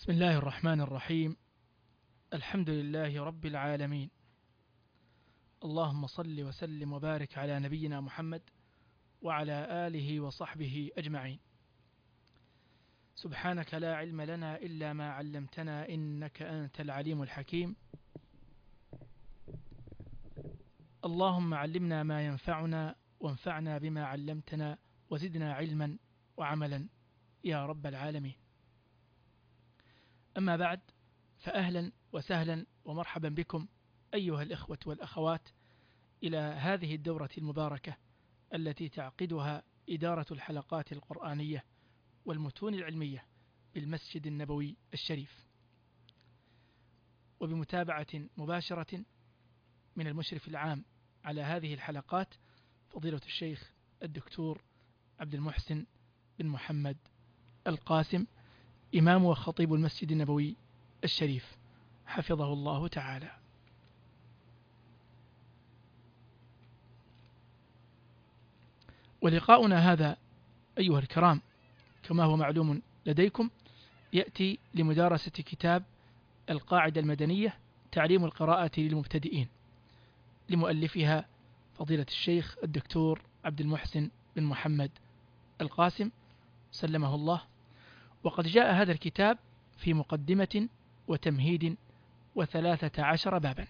بسم الله الرحمن الرحيم. الحمد لله رب العالمين. اللهم صل وسلم وبارك على نبينا محمد وعلى آله وصحبه أجمعين. سبحانك لا علم لنا إلا ما علمتنا إنك أنت العليم الحكيم. اللهم علمنا ما ينفعنا وانفعنا بما علمتنا وزدنا علما وعملا يا رب العالمين. أما بعد، فأهلا وسهلا ومرحبا بكم أيها الإخوة والأخوات إلى هذه الدورة المباركة التي تعقدها إدارة الحلقات القرآنية والمتون العلمية بالمسجد النبوي الشريف، وبمتابعة مباشرة من المشرف العام على هذه الحلقات فضيلة الشيخ الدكتور عبد المحسن بن محمد القاسم، إمام وخطيب المسجد النبوي الشريف، حفظه الله تعالى. ولقاؤنا هذا أيها الكرام كما هو معلوم لديكم يأتي لمدارسة كتاب القاعدة المدنية تعليم القراءة للمبتدئين لمؤلفها فضيلة الشيخ الدكتور عبد المحسن بن محمد القاسم سلمه الله. وقد جاء هذا الكتاب في مقدمة وتمهيد 13 بابا.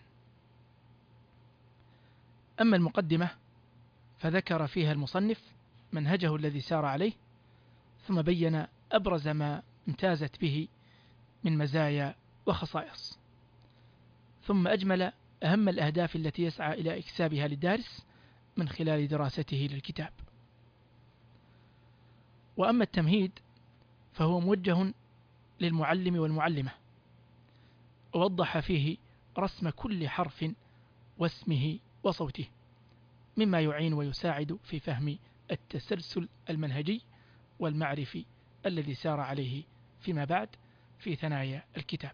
أما المقدمة فذكر فيها المصنف منهجه الذي سار عليه، ثم بين أبرز ما امتازت به من مزايا وخصائص، ثم أجمل أهم الأهداف التي يسعى إلى إكسابها للدارس من خلال دراسته للكتاب. وأما التمهيد فهو موجه للمعلم والمعلمة، ووضح فيه رسم كل حرف واسمه وصوته، مما يعين ويساعد في فهم التسلسل المنهجي والمعرفي الذي سار عليه فيما بعد في ثنايا الكتاب.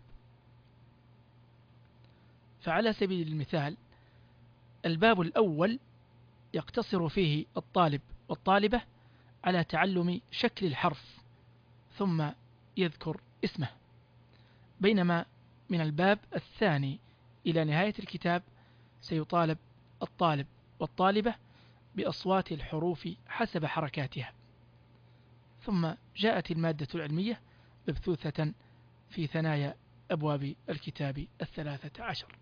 فعلى سبيل المثال الباب الأول يقتصر فيه الطالب والطالبة على تعلم شكل الحرف ثم يذكر اسمه، بينما من الباب الثاني إلى نهاية الكتاب سيطالب الطالب والطالبة بأصوات الحروف حسب حركاتها. ثم جاءت المادة العلمية مبثوثة في ثنايا أبواب الكتاب 13.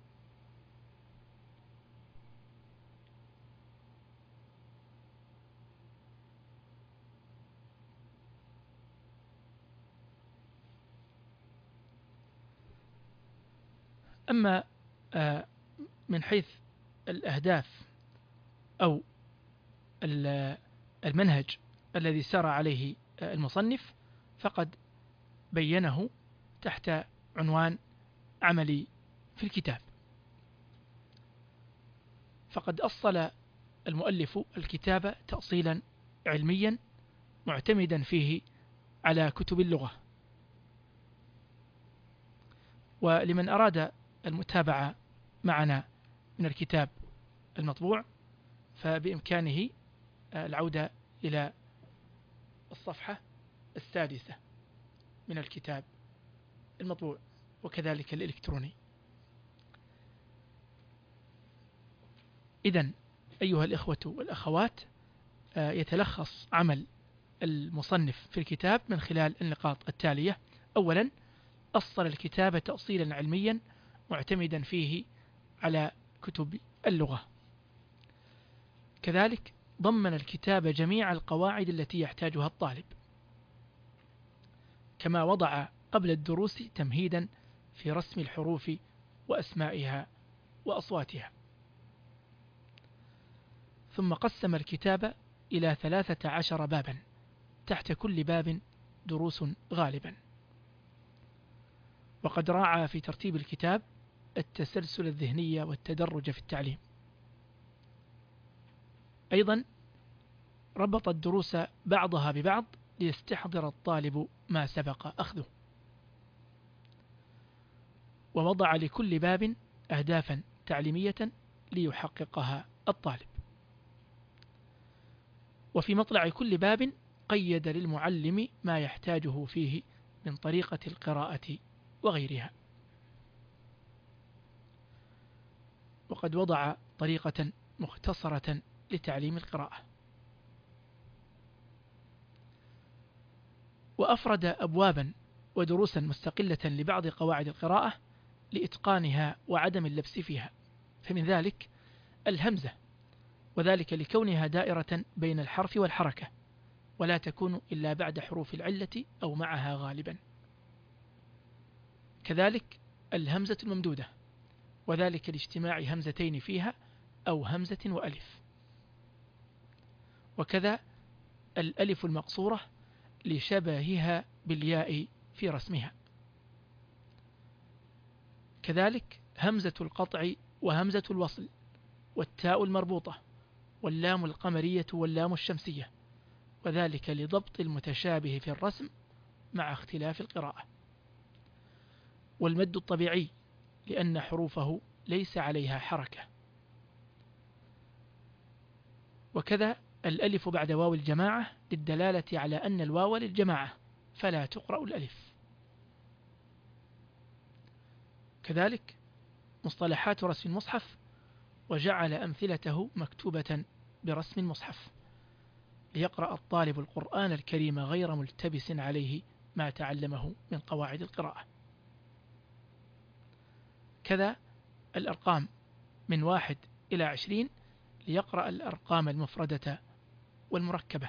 أما من حيث الأهداف أو المنهج الذي سار عليه المصنف فقد بينه تحت عنوان عملي في الكتاب. فقد أصل المؤلف الكتاب تأصيلا علميا معتمدا فيه على كتب اللغة. ولمن أراد المتابعة معنا من الكتاب المطبوع فبإمكانه العودة إلى الصفحة 6 من الكتاب المطبوع وكذلك الإلكتروني. إذن أيها الإخوة والأخوات، يتلخص عمل المصنف في الكتاب من خلال النقاط التالية. أولا، أصل الكتاب تأصيلا علميا معتمدا فيه على كتب اللغة. كذلك ضمن الكتاب جميع القواعد التي يحتاجها الطالب، كما وضع قبل الدروس تمهيدا في رسم الحروف وأسمائها وأصواتها. ثم قسم الكتاب إلى 13 بابا، تحت كل باب دروس غالبا. وقد راعى في ترتيب الكتاب التسلسل الذهني والتدرج في التعليم. أيضا ربط الدروس بعضها ببعض ليستحضر الطالب ما سبق أخذه. ووضع لكل باب أهدافا تعليمية ليحققها الطالب. وفي مطلع كل باب قيد للمعلم ما يحتاجه فيه من طريقة القراءة وغيرها. وقد وضع طريقة مختصرة لتعليم القراءة، وأفرد أبوابا ودروسا مستقلة لبعض قواعد القراءة لإتقانها وعدم اللبس فيها. فمن ذلك الهمزة، وذلك لكونها دائرة بين الحرف والحركة، ولا تكون إلا بعد حروف العلة أو معها غالبا. كذلك الهمزة الممدودة، وذلك لاجتماع همزتين فيها أو همزة وألف. وكذا الألف المقصورة لشبهها بالياء في رسمها. كذلك همزة القطع وهمزة الوصل والتاء المربوطة واللام القمرية واللام الشمسية، وذلك لضبط المتشابه في الرسم مع اختلاف القراءة. والمد الطبيعي لأن حروفه ليس عليها حركة. وكذا الألف بعد واو الجماعة للدلالة على أن الواو للجماعة فلا تقرأ الألف. كذلك مصطلحات رسم المصحف، وجعل أمثلته مكتوبة برسم المصحف ليقرأ الطالب القرآن الكريم غير ملتبس عليه ما تعلمه من قواعد القراءة. كذا الأرقام من 1 إلى 20 ليقرأ الأرقام المفردة والمركبة.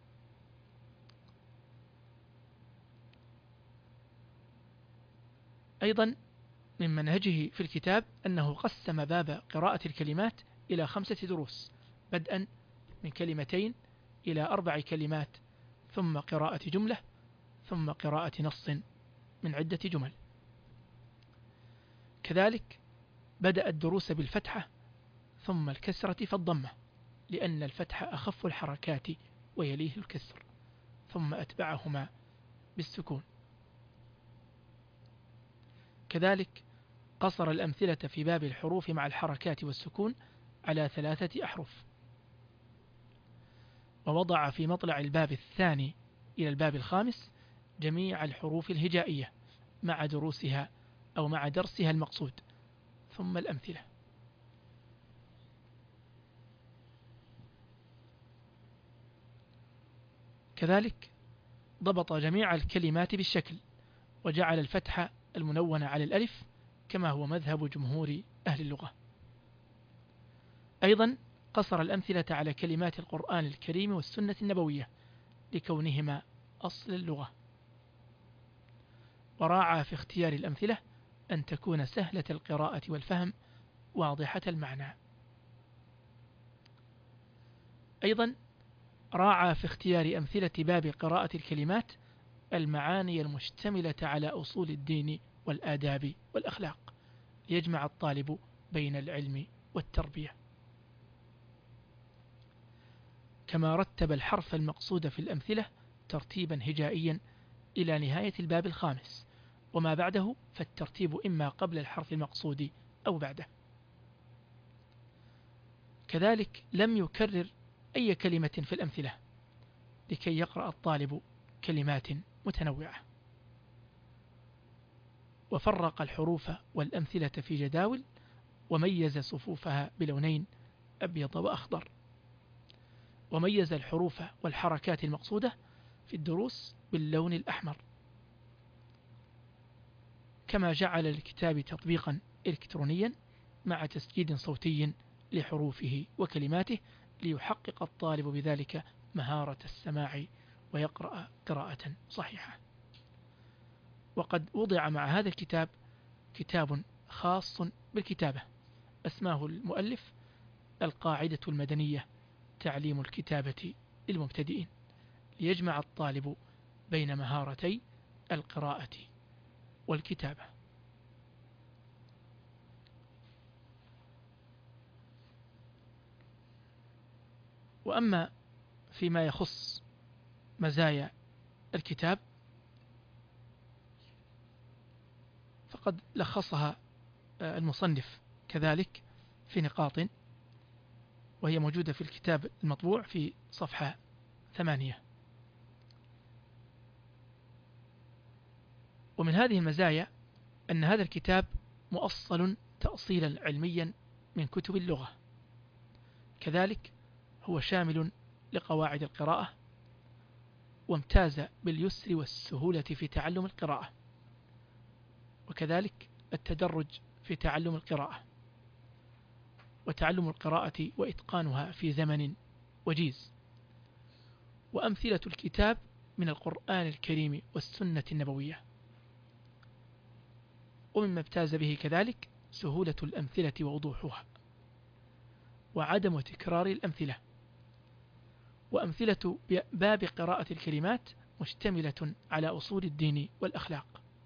أيضا من منهجه في الكتاب أنه قسم باب قراءة الكلمات إلى 5 دروس، بدءا من 2 إلى 4 كلمات، ثم قراءة جملة، ثم قراءة نص من عدة جمل. كذلك بدأ الدروس بالفتحة ثم الكسرة فالضمة، لأن الفتح أخف الحركات ويليه الكسر، ثم أتبعهما بالسكون. كذلك قصر الأمثلة في باب الحروف مع الحركات والسكون على 3 أحرف، ووضع في مطلع الباب الثاني إلى الباب الخامس جميع الحروف الهجائية مع دروسها أو مع درسها المقصود، ثم الأمثلة. كذلك ضبط جميع الكلمات بالشكل، وجعل الفتحة المنونة على الألف كما هو مذهب جمهور أهل اللغة. أيضا قصر الأمثلة على كلمات القرآن الكريم والسنة النبوية لكونهما أصل اللغة، وراعى في اختيار الأمثلة أن تكون سهلة القراءة والفهم واضحة المعنى. أيضا راعى في اختيار أمثلة باب قراءة الكلمات المعاني المشتملة على أصول الدين والآداب والأخلاق، ليجمع الطالب بين العلم والتربية. كما رتب الحرف المقصود في الأمثلة ترتيبا هجائيا إلى نهاية الباب الخامس، وما بعده فالترتيب إما قبل الحرف المقصود أو بعده. كذلك لم يكرر أي كلمة في الأمثلة لكي يقرأ الطالب كلمات متنوعة. وفرق الحروف والأمثلة في جداول، وميز صفوفها بلونين أبيض وأخضر، وميز الحروف والحركات المقصودة في الدروس باللون الأحمر. كما جعل للكتاب تطبيقا إلكترونيا مع تسجيل صوتي لحروفه وكلماته، ليحقق الطالب بذلك مهارة السماع ويقرأ قراءة صحيحة. وقد وضع مع هذا الكتاب كتاب خاص بالكتابة أسماه المؤلف القاعدة المدنية تعليم الكتابة للمبتدئين، ليجمع الطالب بين مهارتي القراءة والكتابة. وأما فيما يخص مزايا الكتاب فقد لخصها المصنف كذلك في نقاط، وهي موجودة في الكتاب المطبوع في صفحة 8. ومن هذه المزايا أن هذا الكتاب مؤصل تأصيلا علميا من كتب اللغة، كذلك هو شامل لقواعد القراءة، وامتاز باليسر والسهولة في تعلم القراءة، وكذلك التدرج في تعلم القراءة، وتعلم القراءة وإتقانها في زمن وجيز. وأمثلة الكتاب من القرآن الكريم والسنة النبوية. ومما ابتاز به كذلك سهولة الأمثلة ووضوحها، وعدم تكرار الأمثلة. وأمثلة باب قراءة الكلمات مشتملة على أصول الدين والأخلاق.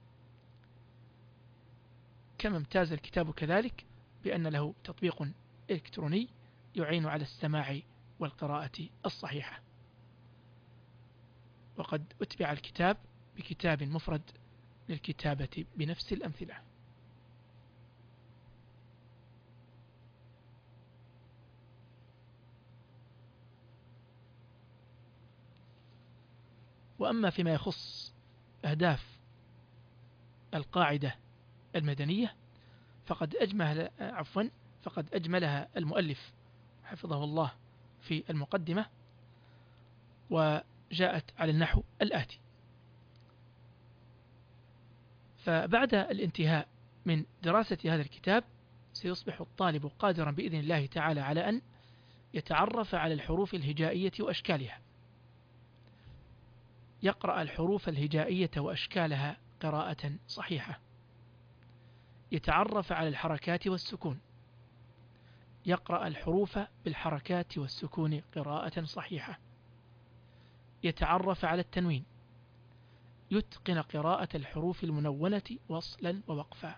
كما امتاز الكتاب كذلك بأن له تطبيق إلكتروني يعين على السماع والقراءة الصحيحة. وقد أتبع الكتاب بكتاب مفرد للكتابة بنفس الأمثلة. وأما فيما يخص أهداف القاعدة المدنية فقد أجملها المؤلف حفظه الله في المقدمة، وجاءت على النحو الآتي: فبعد الانتهاء من دراسة هذا الكتاب سيصبح الطالب قادرا بإذن الله تعالى على أن يتعرف على الحروف الهجائية وأشكالها، يقرأ الحروف الهجائية وأشكالها قراءة صحيحة، يتعرف على الحركات والسكون، يقرأ الحروف بالحركات والسكون قراءة صحيحة، يتعرف على التنوين، يتقن قراءة الحروف المنونة وصلا ووقفا،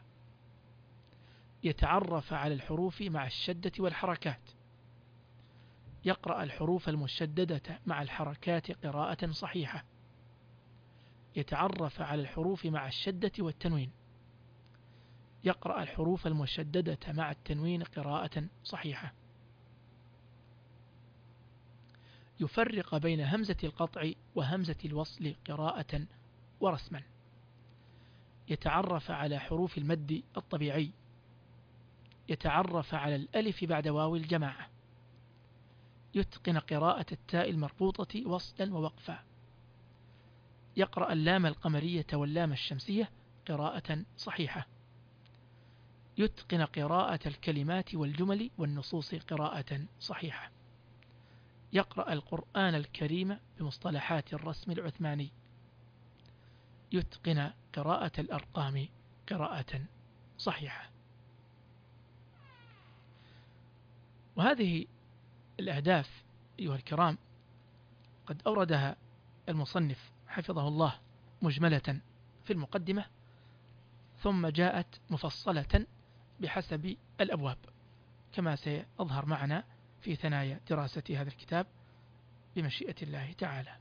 يتعرف على الحروف مع الشدة والحركات، يقرأ الحروف المشددة مع الحركات قراءة صحيحة، يتعرف على الحروف مع الشدة والتنوين، يقرأ الحروف المشددة مع التنوين قراءة صحيحة، يفرق بين همزة القطع وهمزة الوصل قراءة ورسما، يتعرف على حروف المد الطبيعي، يتعرف على الألف بعد واو الجماعة، يتقن قراءة التاء المربوطة وصلا ووقفا، يقرأ اللام القمرية واللام الشمسية قراءة صحيحة، يتقن قراءة الكلمات والجمل والنصوص قراءة صحيحة، يقرأ القرآن الكريم بمصطلحات الرسم العثماني، يتقن قراءة الأرقام قراءة صحيحة. وهذه الأهداف أيها الكرام قد أوردها المصنف حفظه الله مجملة في المقدمة، ثم جاءت مفصلة بحسب الأبواب كما سيظهر معنا في ثنايا دراسة هذا الكتاب بمشيئة الله تعالى.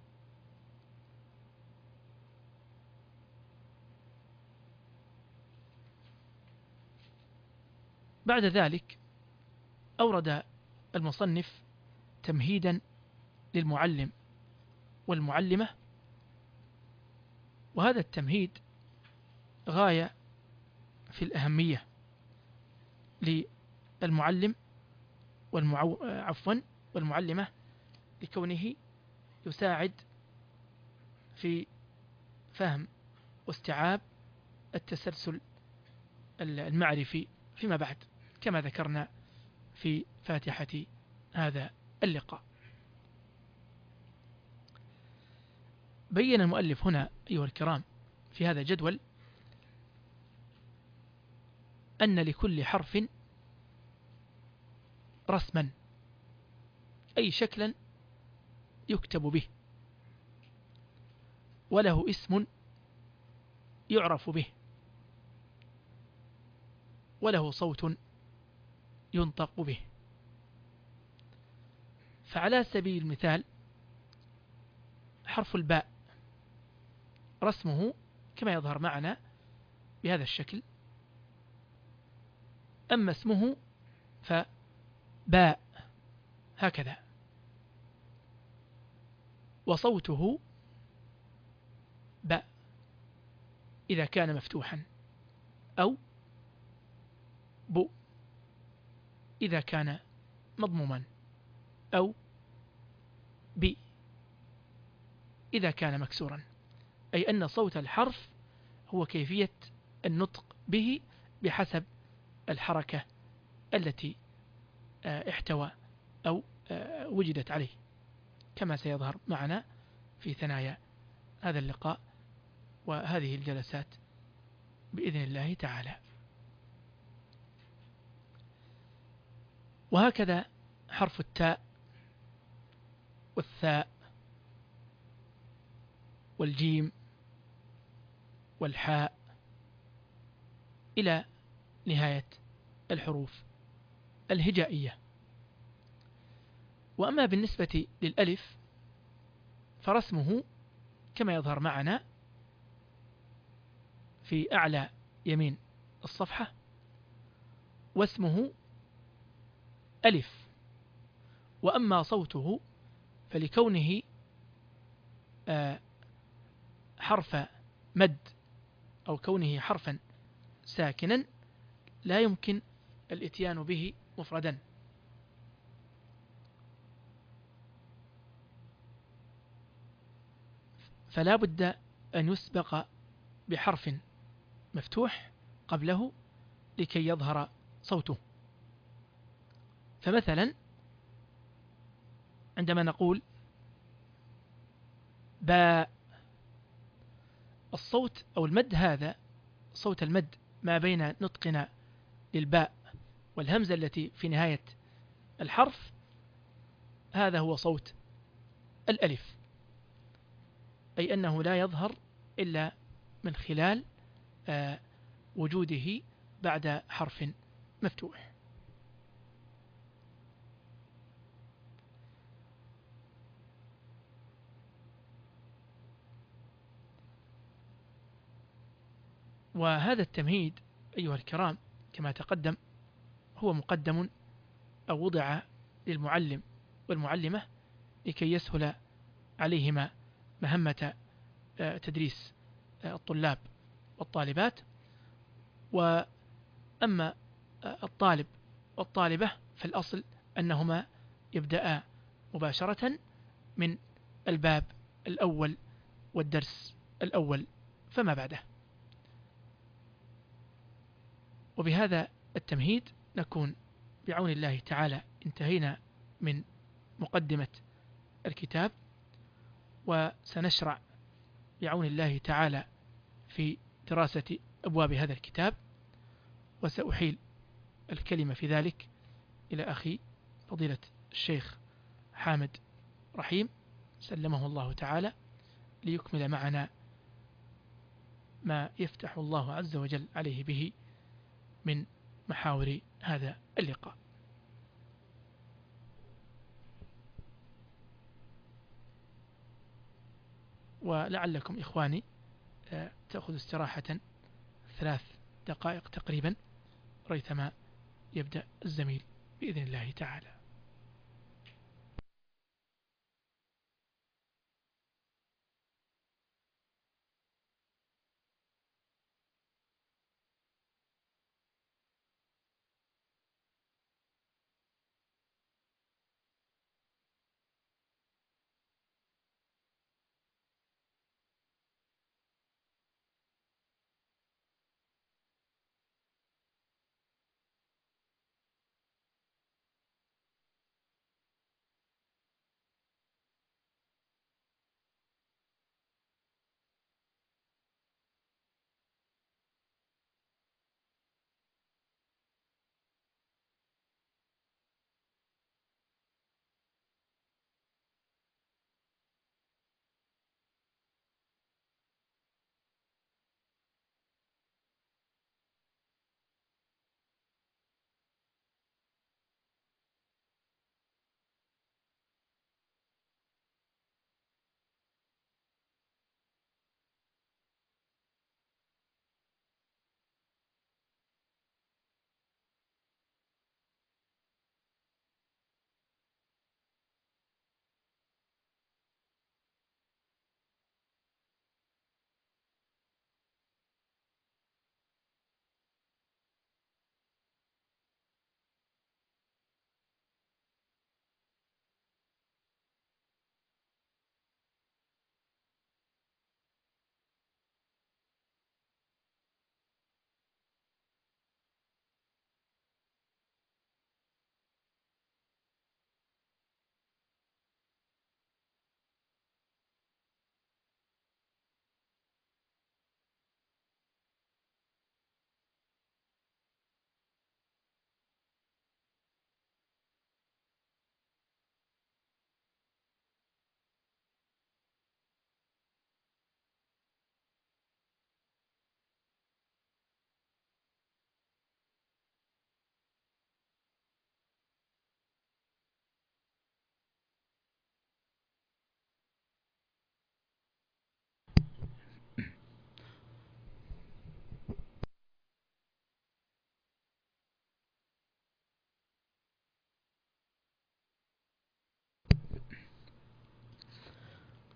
بعد ذلك أورد المصنف تمهيدا للمعلم والمعلمة، وهذا التمهيد غاية في الأهمية للمعلم والمعلمة، لكونه يساعد في فهم واستيعاب التسلسل المعرفي فيما بعد، كما ذكرنا في فاتحة هذا اللقاء. بين المؤلف هنا أيها الكرام في هذا الجدول أن لكل حرف رسما، أي شكلا يكتب به، وله اسم يعرف به، وله صوت ينطق به. فعلى سبيل المثال حرف الباء رسمه كما يظهر معنا بهذا الشكل، أما اسمه فباء هكذا، وصوته باء. إذا كان مفتوحا، أو ب إذا كان مضموما، أو ب إذا كان مكسورا. أي أن صوت الحرف هو كيفية النطق به بحسب الحركة التي احتوى أو وجدت عليه، كما سيظهر معنا في ثنايا هذا اللقاء وهذه الجلسات بإذن الله تعالى. وهكذا حرف التاء والثاء والجيم والحاء إلى نهاية الحروف الهجائية. وأما بالنسبة للألف فرسمه كما يظهر معنا في أعلى يمين الصفحة، واسمه ألف. وأما صوته فلكونه حرف مد أو كونه حرفا ساكنا لا يمكن الاتيان به مفردا، فلا بد أن يسبق بحرف مفتوح قبله لكي يظهر صوته. فمثلا عندما نقول باء، الصوت أو المد هذا صوت المد ما بين نطقنا للباء والهمزة التي في نهاية الحرف، هذا هو صوت الألف، أي أنه لا يظهر إلا من خلال وجوده بعد حرف مفتوح. وهذا التمهيد أيها الكرام كما تقدم هو مقدم أو وضع للمعلم والمعلمة لكي يسهل عليهما مهمة تدريس الطلاب والطالبات. وأما الطالب والطالبة فالأصل أنهما يبدأ مباشرة من الباب الأول والدرس الأول فما بعده. وبهذا التمهيد نكون بعون الله تعالى انتهينا من مقدمة الكتاب، وسنشرع بعون الله تعالى في دراسة أبواب هذا الكتاب. وسأحيل الكلمة في ذلك إلى أخي فضيلة الشيخ حامد رحيم سلمه الله تعالى ليكمل معنا ما يفتح الله عز وجل عليه به من محاور هذا اللقاء. ولعلكم إخواني تأخذ استراحة 3 دقائق تقريبا ريثما يبدأ الزميل بإذن الله تعالى.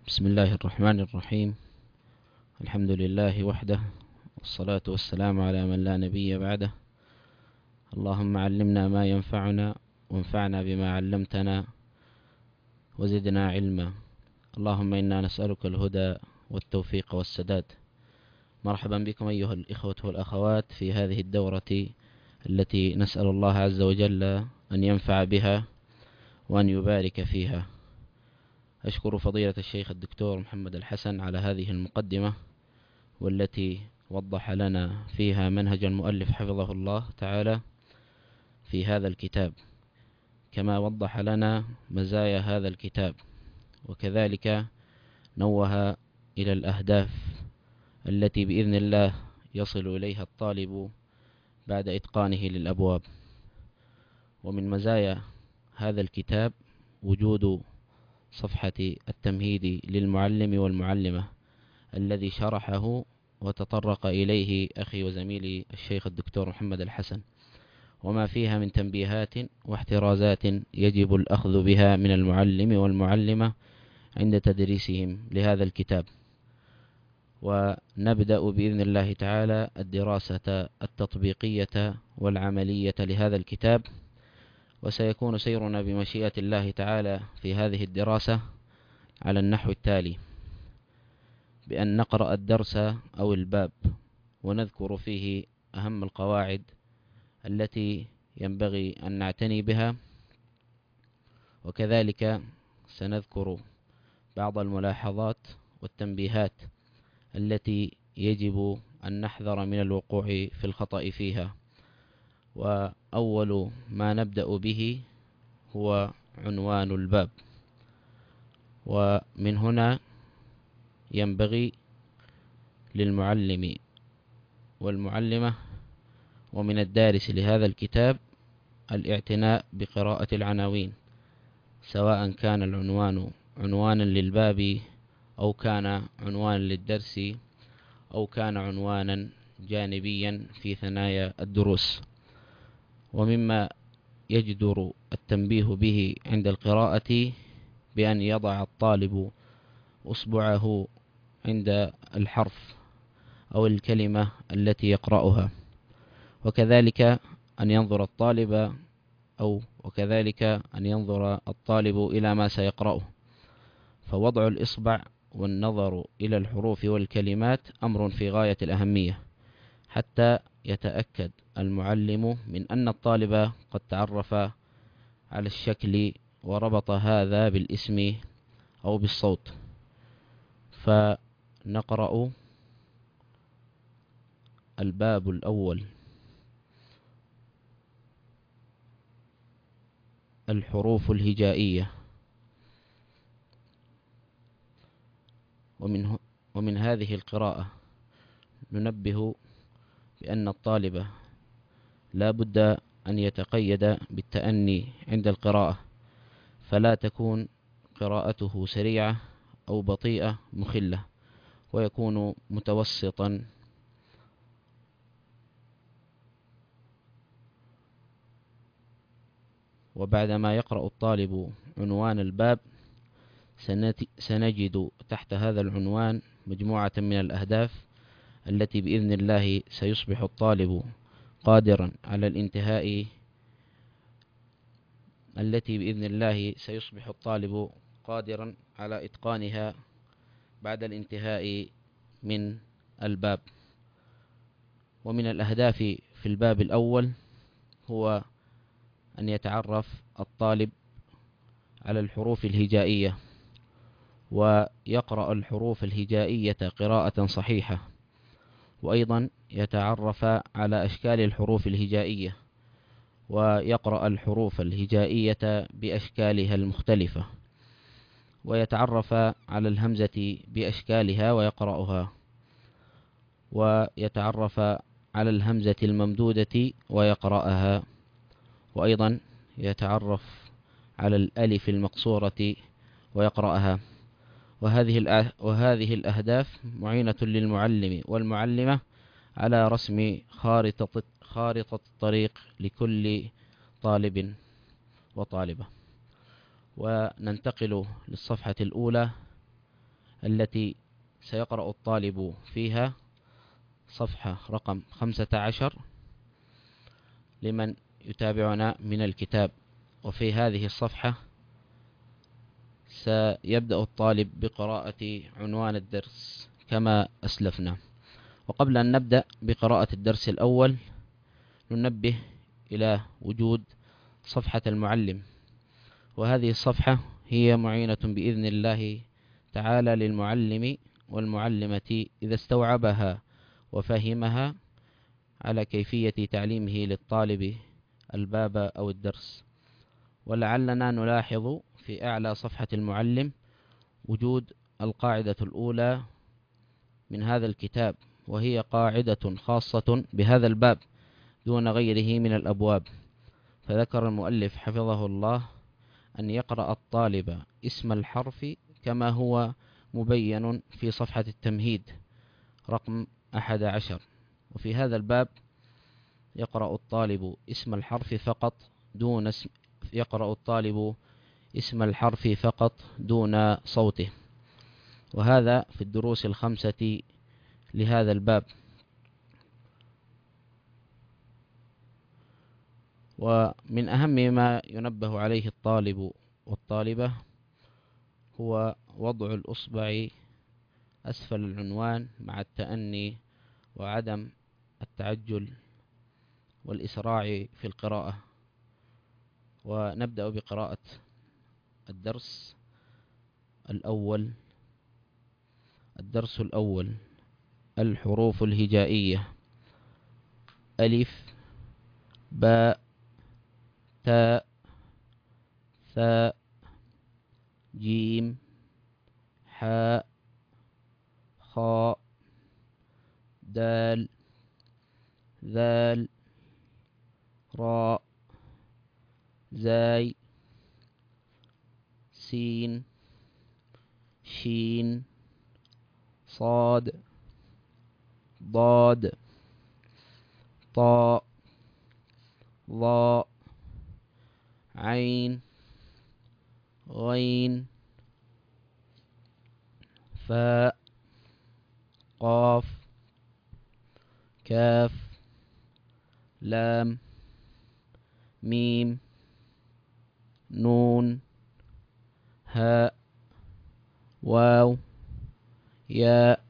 بسم الله الرحمن الرحيم. الحمد لله وحده، والصلاة والسلام على من لا نبي بعده. اللهم علمنا ما ينفعنا، وانفعنا بما علمتنا، وزدنا علما. اللهم إنا نسألك الهدى والتوفيق والسداد. مرحبا بكم أيها الإخوة والأخوات في هذه الدورة التي نسأل الله عز وجل أن ينفع بها وأن يبارك فيها. أشكر فضيلة الشيخ الدكتور محمد الحسن على هذه المقدمة، والتي وضح لنا فيها منهج المؤلف حفظه الله تعالى في هذا الكتاب، كما وضح لنا مزايا هذا الكتاب، وكذلك نوه إلى الأهداف التي بإذن الله يصل إليها الطالب بعد إتقانه للأبواب. ومن مزايا هذا الكتاب وجود صفحة التمهيد للمعلم والمعلمة الذي شرحه وتطرق إليه أخي وزميلي الشيخ الدكتور محمد الحسن، وما فيها من تنبيهات واحترازات يجب الأخذ بها من المعلم والمعلمة عند تدريسهم لهذا الكتاب. ونبدأ بإذن الله تعالى الدراسة التطبيقية والعملية لهذا الكتاب، وسيكون سيرنا بمشيئة الله تعالى في هذه الدراسة على النحو التالي: بأن نقرأ الدرس أو الباب ونذكر فيه أهم القواعد التي ينبغي أن نعتني بها، وكذلك سنذكر بعض الملاحظات والتنبيهات التي يجب أن نحذر من الوقوع في الخطأ فيها. وأول ما نبدأ به هو عنوان الباب، ومن هنا ينبغي للمعلم والمعلمة ومن الدارس لهذا الكتاب الاعتناء بقراءة العناوين، سواء كان العنوان عنوانا للباب، أو كان عنوانا للدرس، أو كان عنوانا جانبيا في ثنايا الدروس. ومما يجدر التنبيه به عند القراءة بأن يضع الطالب أصبعه عند الحرف أو الكلمة التي يقرأها، وكذلك أن ينظر الطالب إلى ما سيقرأه. فوضع الإصبع والنظر إلى الحروف والكلمات أمر في غاية الأهمية، حتى يتأكد المعلم من أن الطالب قد تعرف على الشكل وربط هذا بالاسم أو بالصوت. فنقرأ الباب الأول: الحروف الهجائية. ومن هذه القراءة ننبه بأن الطالب لا بد أن يتقيد بالتأني عند القراءة، فلا تكون قراءته سريعة أو بطيئة مخلة، ويكون متوسطا. وبعدما يقرأ الطالب عنوان الباب سنجد تحت هذا العنوان مجموعة من الأهداف التي بإذن الله سيصبح الطالب قادرا على إتقانها بعد الانتهاء من الباب. ومن الأهداف في الباب الأول هو أن يتعرف الطالب على الحروف الهجائية، ويقرأ الحروف الهجائية قراءة صحيحة، وأيضا يتعرف على أشكال الحروف الهجائية، ويقرأ الحروف الهجائية بأشكالها المختلفة، ويتعرف على الهمزة بأشكالها ويقرأها، ويتعرف على الهمزة الممدودة ويقرأها، وأيضا يتعرف على الألف المقصورة ويقرأها. وهذه الأهداف معينة للمعلم والمعلمة على رسم خارطة الطريق لكل طالب وطالبة. وننتقل للصفحة الأولى التي سيقرأ الطالب فيها صفحة رقم 15 لمن يتابعنا من الكتاب. وفي هذه الصفحة سيبدأ الطالب بقراءة عنوان الدرس كما أسلفنا. وقبل أن نبدأ بقراءة الدرس الأول ننبه إلى وجود صفحة المعلم، وهذه الصفحة هي معينة بإذن الله تعالى للمعلم والمعلمة إذا استوعبها وفهمها على كيفية تعليمه للطالب الباب أو الدرس. ولعلنا نلاحظ في أعلى صفحة المعلم وجود القاعدة الأولى من هذا الكتاب، وهي قاعدة خاصة بهذا الباب دون غيره من الأبواب. فذكر المؤلف حفظه الله أن يقرأ الطالب اسم الحرف كما هو مبين في صفحة التمهيد رقم 11. وفي هذا الباب يقرأ الطالب اسم الحرف فقط دون صوته، وهذا في الدروس الخمسة لهذا الباب. ومن أهم ما ينبه عليه الطالب والطالبة هو وضع الأصبع أسفل العنوان مع التأني وعدم التعجل والإسراع في القراءة. ونبدأ بقراءة الدرس الأول. الدرس الأول: الحروف الهجائية: ألف، باء، تاء، ثاء، جيم، حاء، خاء، دال، ذال، راء، زاي، سين، شين، صاد، ضاد، طاء، ظاء، عين، غين، فاء، قاف، كاف، لام، ميم، نون، هاء، واو، ياء.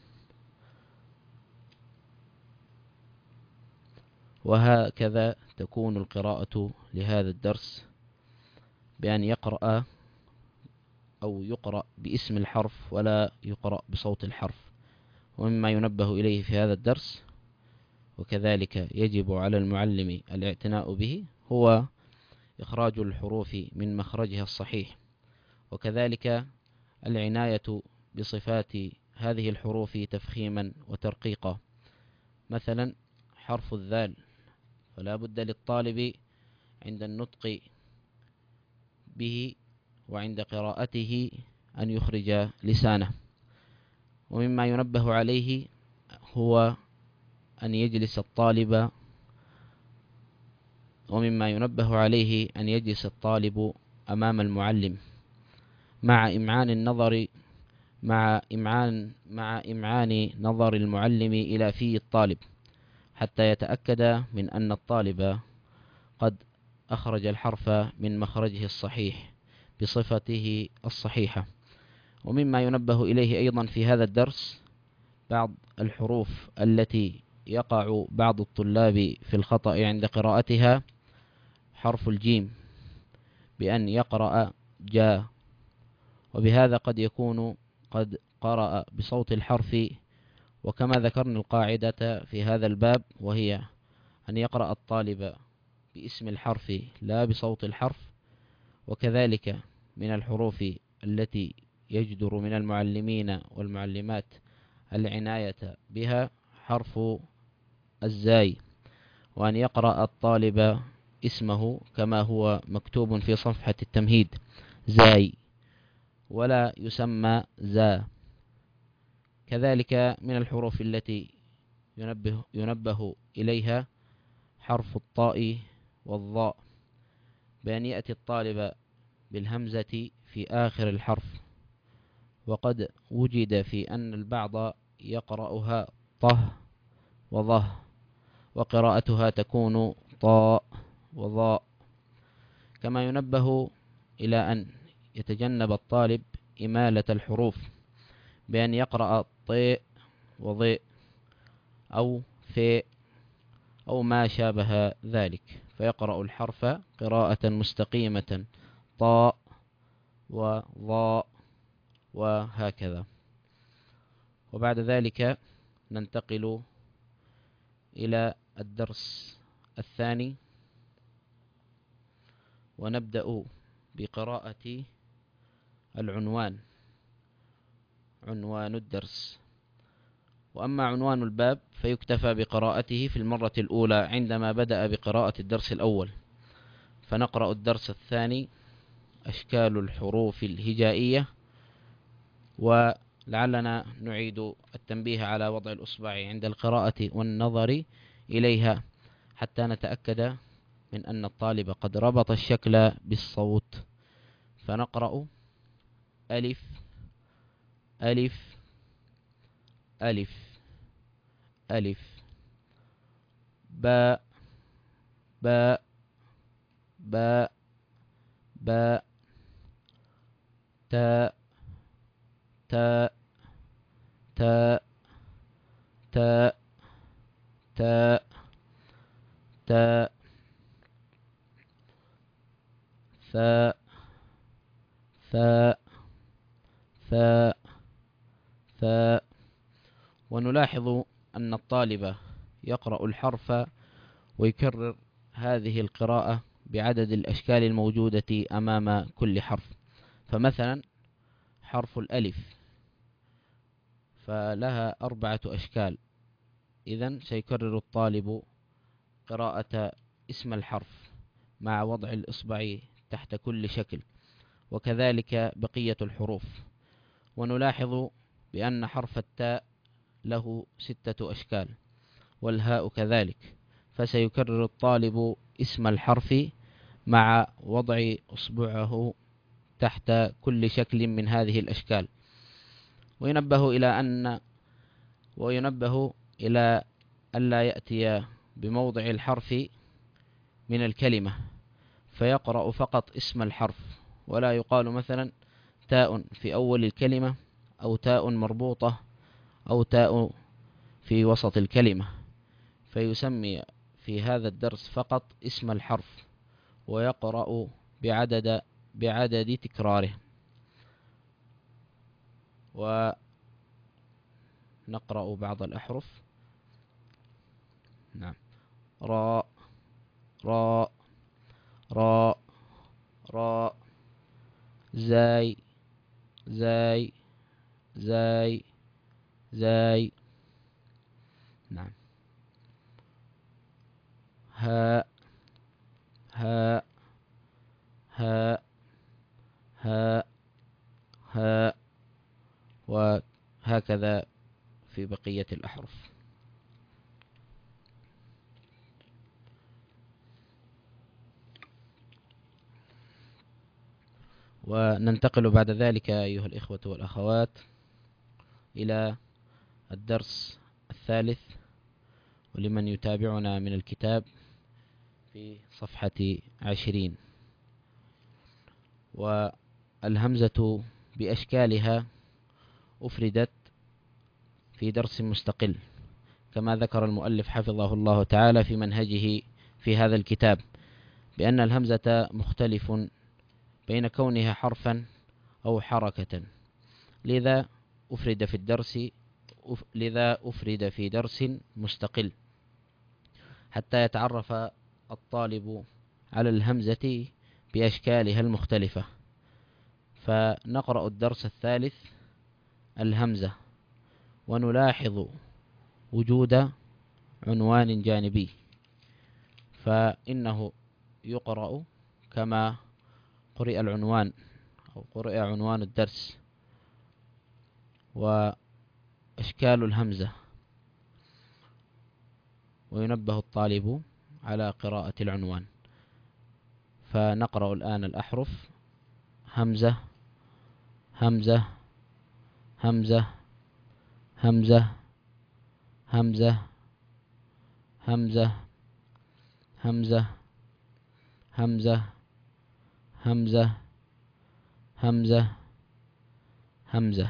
وهكذا تكون القراءة لهذا الدرس، بأن يقرأ أو يقرأ باسم الحرف ولا يقرأ بصوت الحرف. ومما ينبه إليه في هذا الدرس وكذلك يجب على المعلم الاعتناء به هو إخراج الحروف من مخرجها الصحيح، وكذلك العناية بصفات هذه الحروف تفخيما وترقيقا. مثلا حرف الذال، فلا بد للطالب عند النطق به وعند قراءته أن يخرج لسانه. ومما ينبه عليه هو أن يجلس الطالب أمام المعلم مع إمعان نظر المعلم إلى في الطالب، حتى يتأكد من أن الطالب قد أخرج الحرف من مخرجه الصحيح بصفته الصحيحة. ومما ينبه إليه أيضا في هذا الدرس بعض الحروف التي يقع بعض الطلاب في الخطأ عند قراءتها، حرف الجيم بأن يقرأ جا، وبهذا قد يكون قد قرأ بصوت الحرف. وكما ذكرنا القاعدة في هذا الباب، وهي أن يقرأ الطالب باسم الحرف لا بصوت الحرف. وكذلك من الحروف التي يجدر من المعلمين والمعلمات العناية بها حرف الزاي، وأن يقرأ الطالب اسمه كما هو مكتوب في صفحة التمهيد زاي، ولا يسمى زا. كذلك من الحروف التي ينبه إليها حرف الطاء والظاء، بأن يأتي الطالب بالهمزة في آخر الحرف، وقد وجد في أن البعض يقرأها طه وظه، وقراءتها تكون طاء وظاء. كما ينبه إلى أن يتجنب الطالب إمالة الحروف بأن يقرأ طيء وضيء أو ثيء أو ما شابه ذلك، فيقرأ الحرف قراءة مستقيمة طاء وظاء وهكذا. وبعد ذلك ننتقل إلى الدرس الثاني، ونبدأ بقراءة العنوان، عنوان الدرس. وأما عنوان الباب فيكتفى بقراءته في المرة الأولى عندما بدأ بقراءة الدرس الأول. فنقرأ الدرس الثاني: أشكال الحروف الهجائية. ولعلنا نعيد التنبيه على وضع الإصبع عند القراءة والنظر إليها حتى نتأكد من أن الطالب قد ربط الشكل بالصوت. فنقرأ: ألف ألف ألف ألف، باء باء باء باء، تاء تاء تاء تاء تاء تاء، ثاء ثاء ثاء ثاء. ونلاحظ أن الطالب يقرأ الحرف ويكرر هذه القراءة بعدد الأشكال الموجودة أمام كل حرف. فمثلا حرف الألف فلها 4 أشكال، إذن سيكرر الطالب قراءة اسم الحرف مع وضع الإصبع تحت كل شكل، وكذلك بقية الحروف. ونلاحظ بأن حرف التاء له 6 أشكال، والهاء كذلك، فسيكرر الطالب اسم الحرف مع وضع إصبعه تحت كل شكل من هذه الأشكال. وينبه إلى ألا يأتي بموضع الحرف من الكلمة فيقرأ فقط اسم الحرف، ولا يقال مثلا تاء في أول الكلمة أو تاء مربوطة أو تاء في وسط الكلمة، فيسمي في هذا الدرس فقط اسم الحرف ويقرأ بعدد تكراره. ونقرأ بعض الأحرف. نعم: راء راء راء راء، زاي زاي زاي زاي. نعم: هاء هاء هاء هاء هاء، وهكذا في بقية الأحرف. وننتقل بعد ذلك أيها الإخوة والأخوات إلى الدرس الثالث، ولمن يتابعنا من الكتاب في صفحة 20. والهمزة بأشكالها أفردت في درس مستقل، كما ذكر المؤلف حفظه الله تعالى في منهجه في هذا الكتاب، بأن الهمزة مختلف بين كونها حرفا أو حركة، لذا أفرد في درس مستقل حتى يتعرف الطالب على الهمزة بأشكالها المختلفة. فنقرأ الدرس الثالث: الهمزة. ونلاحظ وجود عنوان جانبي، فإنه يقرأ كما قرئ العنوان أو قرئ عنوان الدرس. وأشكال الهمزة، وينبه الطالب على قراءة العنوان. فنقرأ الآن الأحرف: همزة همزة همزة همزة همزة همزة همزة همزة همزة همزة همزة.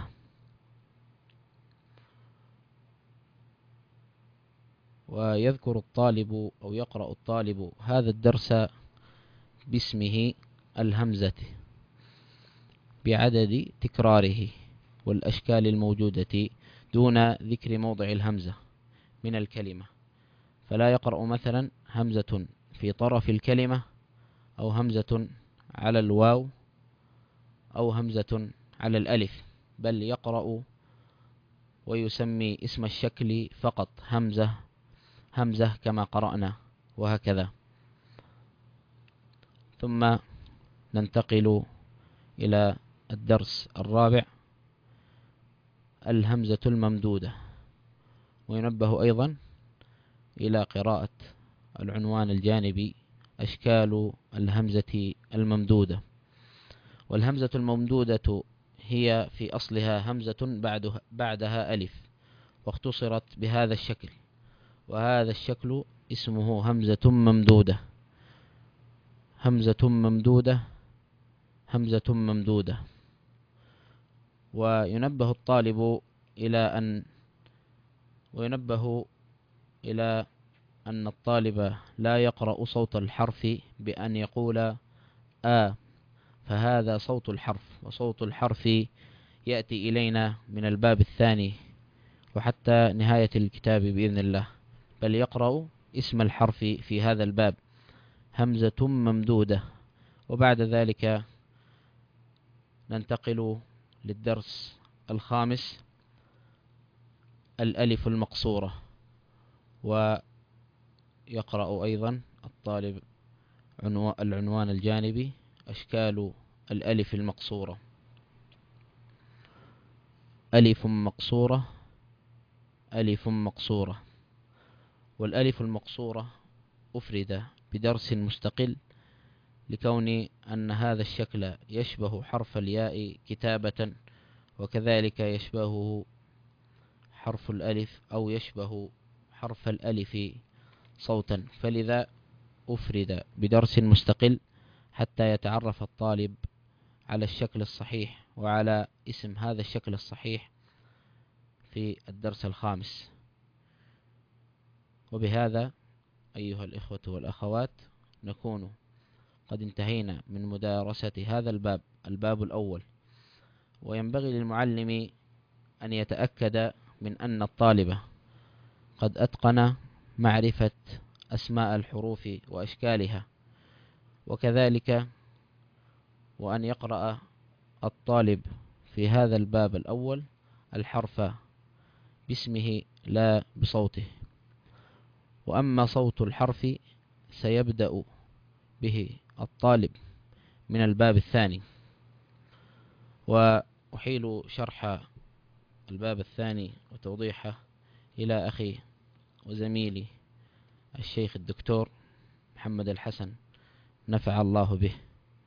ويذكر الطالب أو يقرأ الطالب هذا الدرس باسمه الهمزة بعدد تكراره والأشكال الموجودة دون ذكر موضع الهمزة من الكلمة، فلا يقرأ مثلا همزة في طرف الكلمة، أو همزة على الواو، أو همزة على الألف، بل يقرأ ويسمي اسم الشكل فقط همزة همزة كما قرأنا، وهكذا. ثم ننتقل إلى الدرس الرابع، الهمزة الممدودة. وينبه أيضا إلى قراءة العنوان الجانبي أشكال الهمزة الممدودة. والهمزة الممدودة هي في أصلها همزة بعدها ألف، واختصرت بهذا الشكل، وهذا الشكل اسمه همزة ممدودة. همزة ممدودة همزة ممدودة. وينبه الطالب إلى أن الطالب لا يقرأ صوت الحرف بأن يقول فهذا صوت الحرف، وصوت الحرف يأتي إلينا من الباب الثاني وحتى نهاية الكتاب بإذن الله، بل يقرأ اسم الحرف في هذا الباب همزة ممدودة. وبعد ذلك ننتقل للدرس الخامس، الألف المقصورة. ويقرأ أيضا الطالب العنوان الجانبي أشكال الألف المقصورة. ألف مقصورة ألف مقصورة. والألف المقصورة أفرد بدرس مستقل لكون أن هذا الشكل يشبه حرف الياء كتابة، وكذلك يشبهه حرف الألف أو يشبه حرف الألف صوتا، فلذا أفرد بدرس مستقل حتى يتعرف الطالب على الشكل الصحيح وعلى اسم هذا الشكل الصحيح في الدرس الخامس. وبهذا أيها الإخوة والأخوات نكون قد انتهينا من مدارسة هذا الباب الأول. وينبغي للمعلم أن يتأكد من أن الطالب قد أتقن معرفة أسماء الحروف وأشكالها، وكذلك وأن يقرأ الطالب في هذا الباب الأول الحرف باسمه لا بصوته. وأما صوت الحرف سيبدأ به الطالب من الباب الثاني. وأحيل شرح الباب الثاني وتوضيحه إلى أخي وزميلي الشيخ الدكتور محمد الحسن، نفع الله به.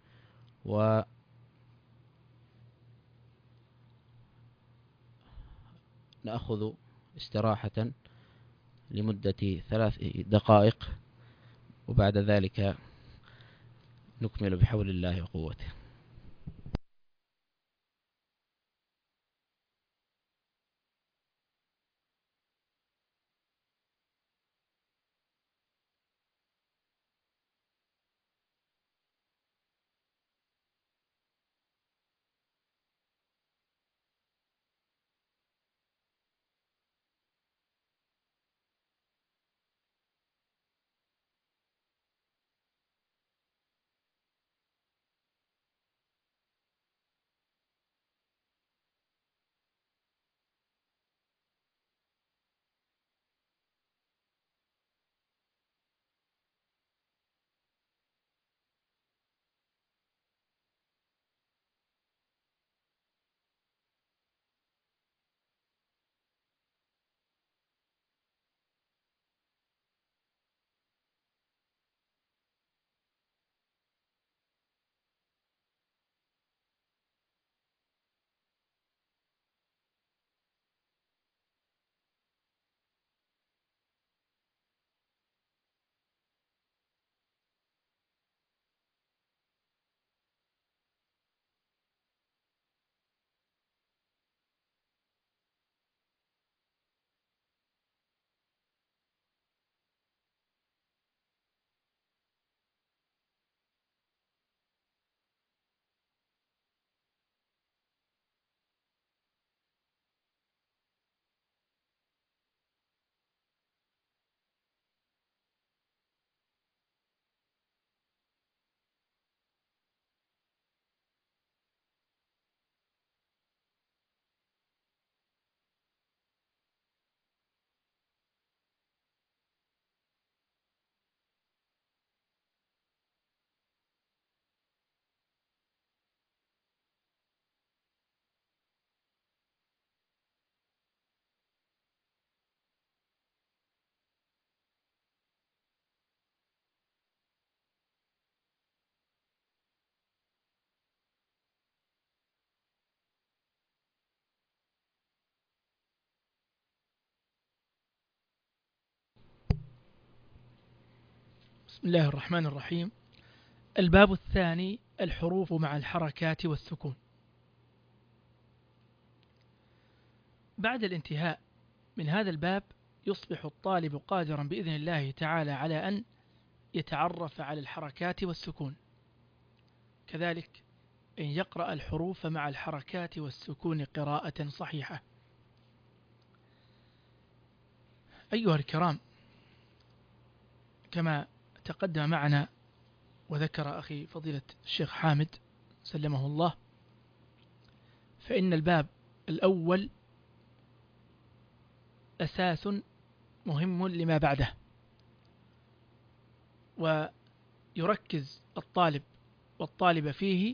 ونأخذ استراحة لمدة 3 دقائق، وبعد ذلك نكمل بحول الله وقوته. بسم الله الرحمن الرحيم. الباب الثاني: الحروف مع الحركات والسكون. بعد الانتهاء من هذا الباب يصبح الطالب قادرا بإذن الله تعالى على أن يتعرف على الحركات والسكون، كذلك أن يقرأ الحروف مع الحركات والسكون قراءة صحيحة. أيها الكرام، كما تقدم معنا وذكر أخي فضيلة الشيخ حامد سلمه الله، فإن الباب الأول أساس مهم لما بعده، ويركز الطالب والطالبة فيه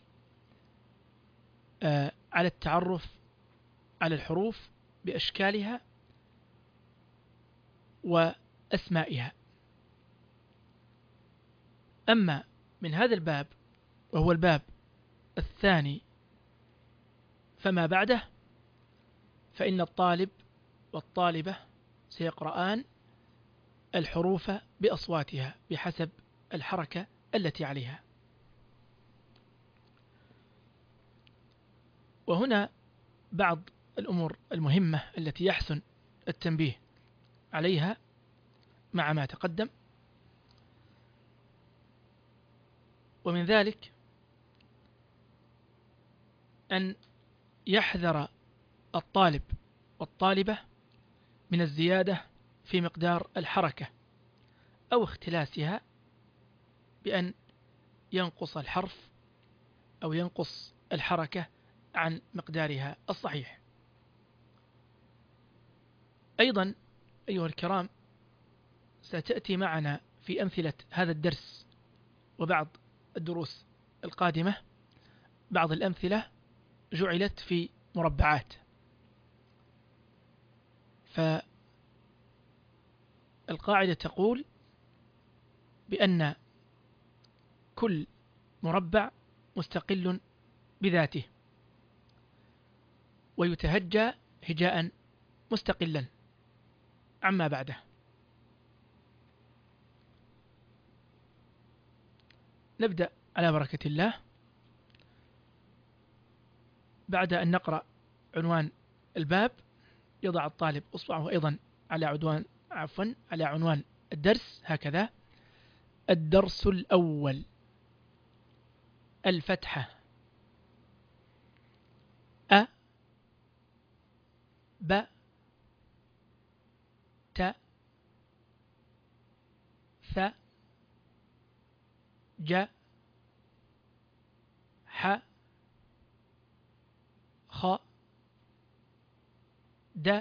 على التعرف على الحروف بأشكالها وأسمائها. أما من هذا الباب وهو الباب الثاني فما بعده، فإن الطالب والطالبة سيقرآن الحروف بأصواتها بحسب الحركة التي عليها. وهنا بعض الأمور المهمة التي يحسن التنبيه عليها مع ما تقدم، ومن ذلك أن يحذر الطالب والطالبة من الزيادة في مقدار الحركة أو اختلاسها، بأن ينقص الحرف أو ينقص الحركة عن مقدارها الصحيح. أيضا أيها الكرام، ستأتي معنا في أمثلة هذا الدرس وبعض الدروس القادمة بعض الأمثلة جعلت في مربعات، فالقاعدة تقول بأن كل مربع مستقل بذاته، ويتهجى هجاء مستقلا عما بعده. نبدأ على بركة الله. بعد أن نقرأ عنوان الباب يضع الطالب أصبعه أيضا على عنوان الدرس هكذا: الدرس الأول، الفتحة: أ ب ت ث ج ح خ د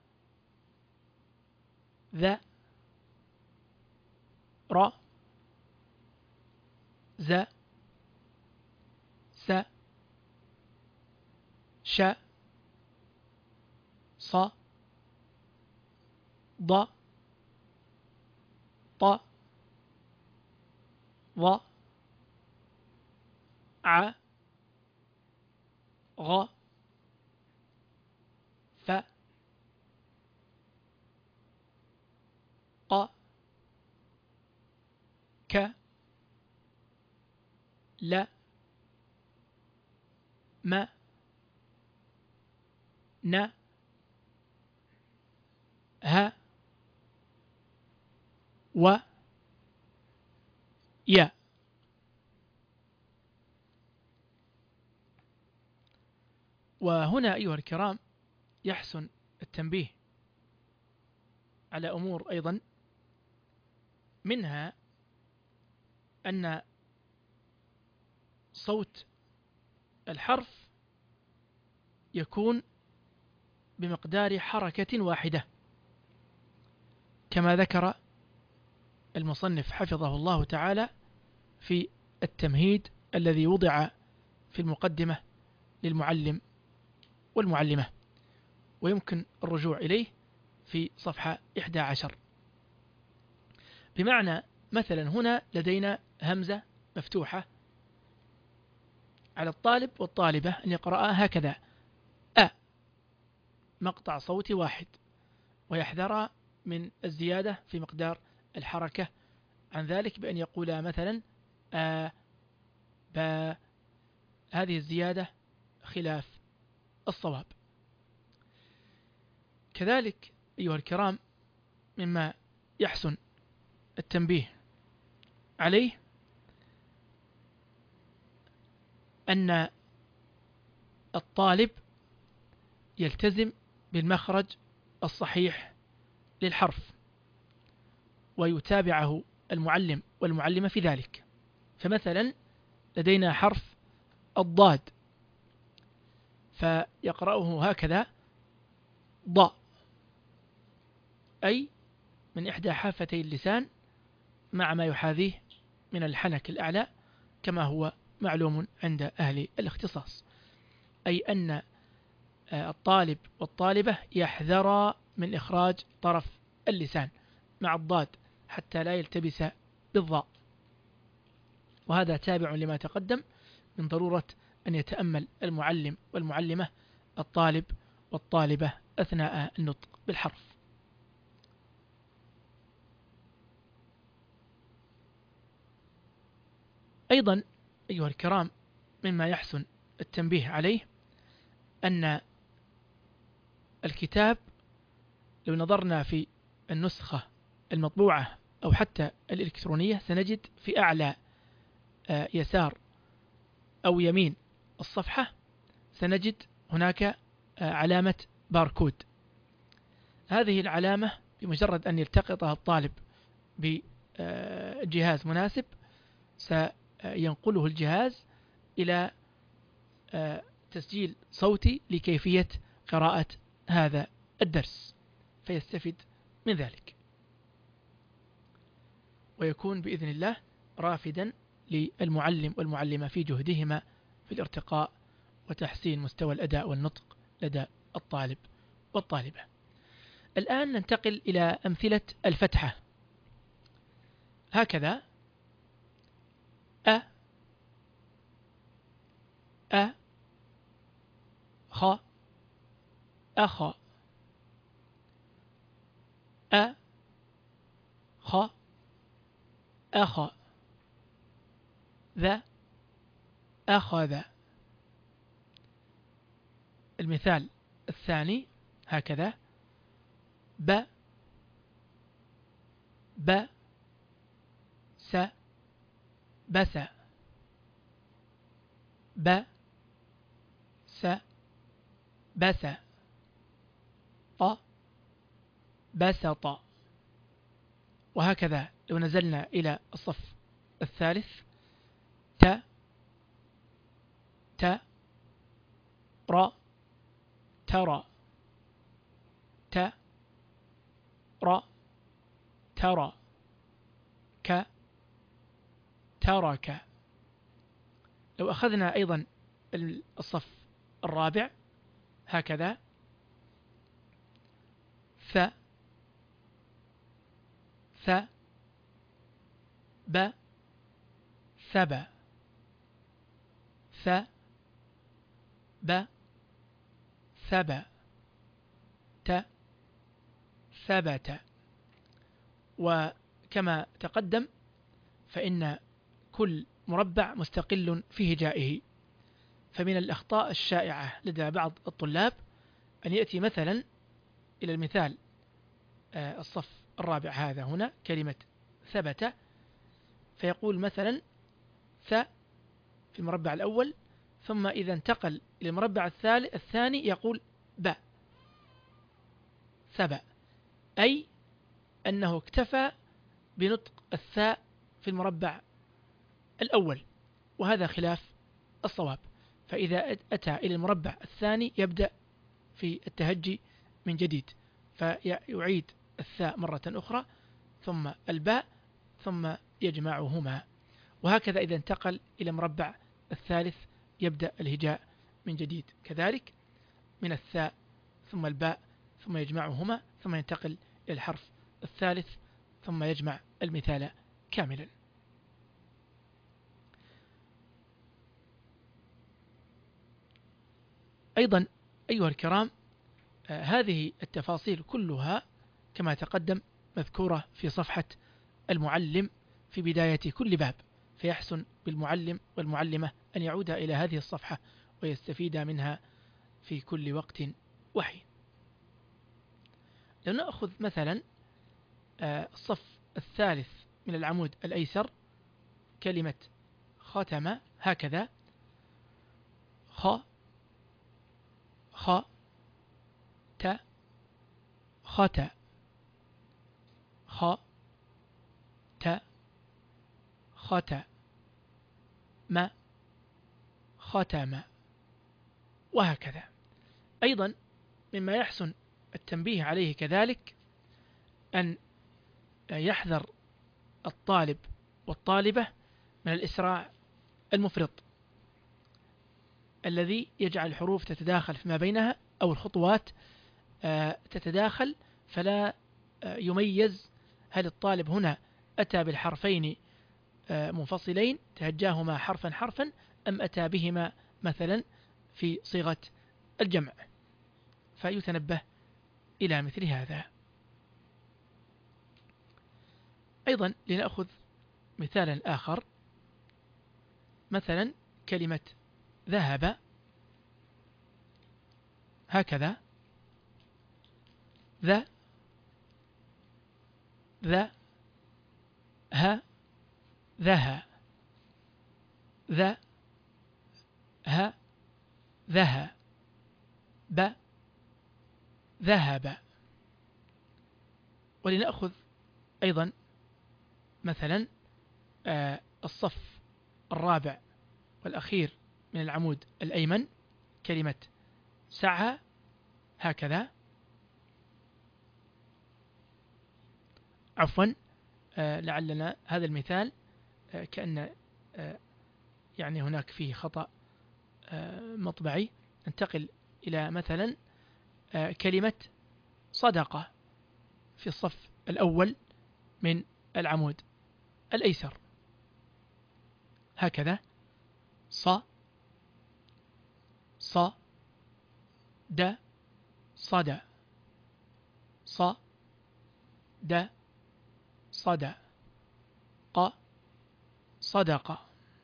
ذ ر ز س ش ص ض ط ظ ع غ ف ق ك ل م ن ه و ي. وهنا أيها الكرام يحسن التنبيه على أمور أيضا، منها أن صوت الحرف يكون بمقدار حركة واحدة، كما ذكر المصنف حفظه الله تعالى في التمهيد الذي وضع في المقدمة للمعلم والمعلمة، ويمكن الرجوع إليه في صفحة 11. بمعنى مثلا هنا لدينا همزة مفتوحة، على الطالب والطالبة أن يقرأ هكذا: أ، مقطع صوتي واحد، ويحذر من الزيادة في مقدار الحركة عن ذلك بأن يقول مثلا هذه الزيادة خلاف الصواب. كذلك أيها الكرام مما يحسن التنبيه عليه أن الطالب يلتزم بالمخرج الصحيح للحرف ويتابعه المعلم والمعلمة في ذلك. فمثلا لدينا حرف الضاد فيقرأه هكذا ض، أي من إحدى حافتي اللسان مع ما يحاذيه من الحنك الأعلى كما هو معلوم عند أهل الاختصاص، أي أن الطالب والطالبة يحذرا من إخراج طرف اللسان مع الضاد حتى لا يلتبس بالضاء. وهذا تابع لما تقدم من ضرورة أن يتأمل المعلم والمعلمة الطالب والطالبة أثناء النطق بالحرف. أيضا أيها الكرام مما يحسن التنبيه عليه أن الكتاب لو نظرنا في النسخة المطبوعة أو حتى الإلكترونية سنجد في أعلى يسار أو يمين الصفحة سنجد هناك علامة باركود. هذه العلامة بمجرد أن يلتقطها الطالب بجهاز مناسب سينقله الجهاز إلى تسجيل صوتي لكيفية قراءة هذا الدرس فيستفيد من ذلك، ويكون بإذن الله رافدا للمعلم والمعلمة في جهدهما في الارتقاء وتحسين مستوى الأداء والنطق لدى الطالب والطالبة. الآن ننتقل إلى أمثلة الفتحة. هكذا خ أخ خ أخ ذا أخذ. المثال الثاني هكذا س بس س بس بسط. وهكذا لو نزلنا إلى الصف الثالث ر ترى ر ترى ترك. لو أخذنا أيضا الصف الرابع هكذا ب ثب ب ثب ثبت. وكما تقدم فإن كل مربع مستقل في هجائه، فمن الأخطاء الشائعة لدى بعض الطلاب أن يأتي مثلا إلى المثال الصف الرابع هذا هنا كلمة ثبت فيقول مثلا ث في المربع الأول، ثم إذا انتقل إلى المربع الثاني يقول ب ثب، أي أنه اكتفى بنطق الثاء في المربع الأول، وهذا خلاف الصواب. فإذا أتى إلى المربع الثاني يبدأ في التهجي من جديد فيعيد الثاء مرة أخرى ثم الباء ثم يجمعهما، وهكذا إذا انتقل إلى المربع الثالث يبدأ الهجاء من جديد كذلك من الثاء ثم الباء ثم يجمعهما ثم ينتقل إلى الحرف الثالث ثم يجمع المثال كاملا. أيضا أيها الكرام هذه التفاصيل كلها كما تقدم مذكورة في صفحة المعلم في بداية كل باب، فيحسن بالمعلم والمعلمة أن يعود إلى هذه الصفحة ويستفيد منها في كل وقت وحين. لو نأخذ مثلا الصف الثالث من العمود الأيسر، كلمة ختم هكذا: خ خ ت خت خ ت خت م ختم، وهكذا. أيضا مما يحسن التنبيه عليه كذلك أن يحذر الطالب والطالبة من الإسراع المفرط الذي يجعل الحروف تتداخل فيما بينها أو الخطوات تتداخل، فلا يميز هل الطالب هنا أتى بالحرفين منفصلين تهجاهما حرفا حرفا أم أتى بهما مثلا في صيغة الجمع، فيتنبه إلى مثل هذا. أيضا لنأخذ مثالا آخر، مثلا كلمة ذهب هكذا: ذا ها ذها ذا ها ذها ب ذهب. ولنأخذ أيضا مثلا الصف الرابع والأخير من العمود الأيمن، كلمة سعى هكذا، عفوا لعلنا هذا المثال كأن يعني هناك فيه خطأ مطبعي. ننتقل إلى مثلا كلمة صدقة في الصف الأول من العمود الأيسر هكذا: ص ص د صدى ص د صدى ق صدق.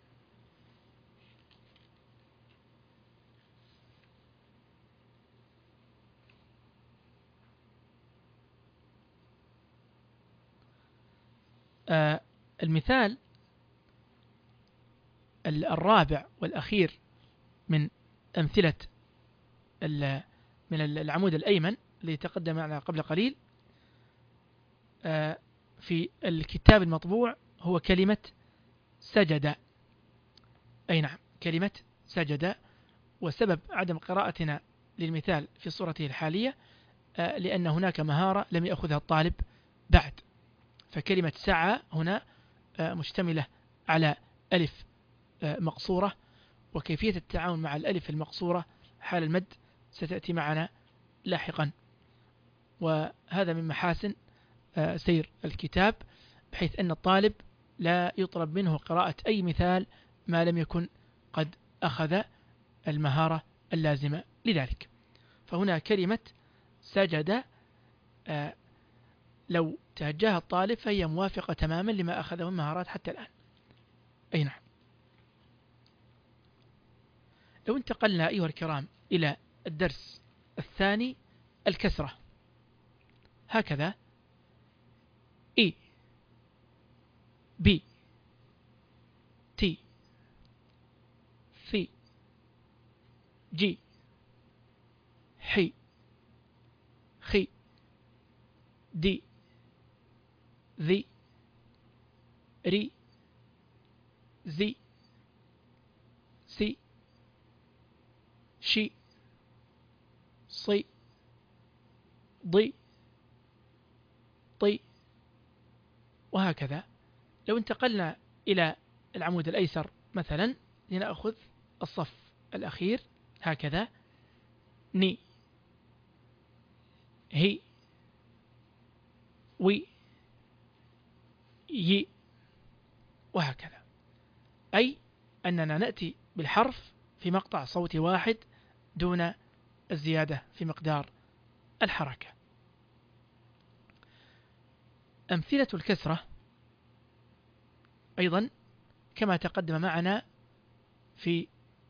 المثال الرابع والأخير من أمثلة من العمود الأيمن الذي تقدم معنا قبل قليل في الكتاب المطبوع هو كلمة سجد. أي نعم، كلمة سجد. وسبب عدم قراءتنا للمثال في صورته الحالية لأن هناك مهارة لم يأخذها الطالب بعد. فكلمة سعى هنا مشتملة على ألف مقصورة، وكيفية التعامل مع الألف المقصورة حال المد ستأتي معنا لاحقا، وهذا من محاسن سير الكتاب، بحيث أن الطالب لا يطلب منه قراءة أي مثال ما لم يكن قد أخذ المهارة اللازمة لذلك. فهنا كلمة سجد لو تهجاها الطالب فهي موافقة تماما لما أخذه من مهارات حتى الآن. أي نعم. لو انتقلنا أيها الكرام إلى الدرس الثاني، الكسرة هكذا: إي بي تي في جي حي خي دي ذي ري زي سي شي صي ضي طي، وهكذا. لو انتقلنا إلى العمود الأيسر مثلا لنأخذ الصف الأخير هكذا: ني هي وي يي، وهكذا. أي أننا نأتي بالحرف في مقطع صوتي واحد دون الزيادة في مقدار الحركة. أمثلة الكسرة: أيضا كما تقدم معنا في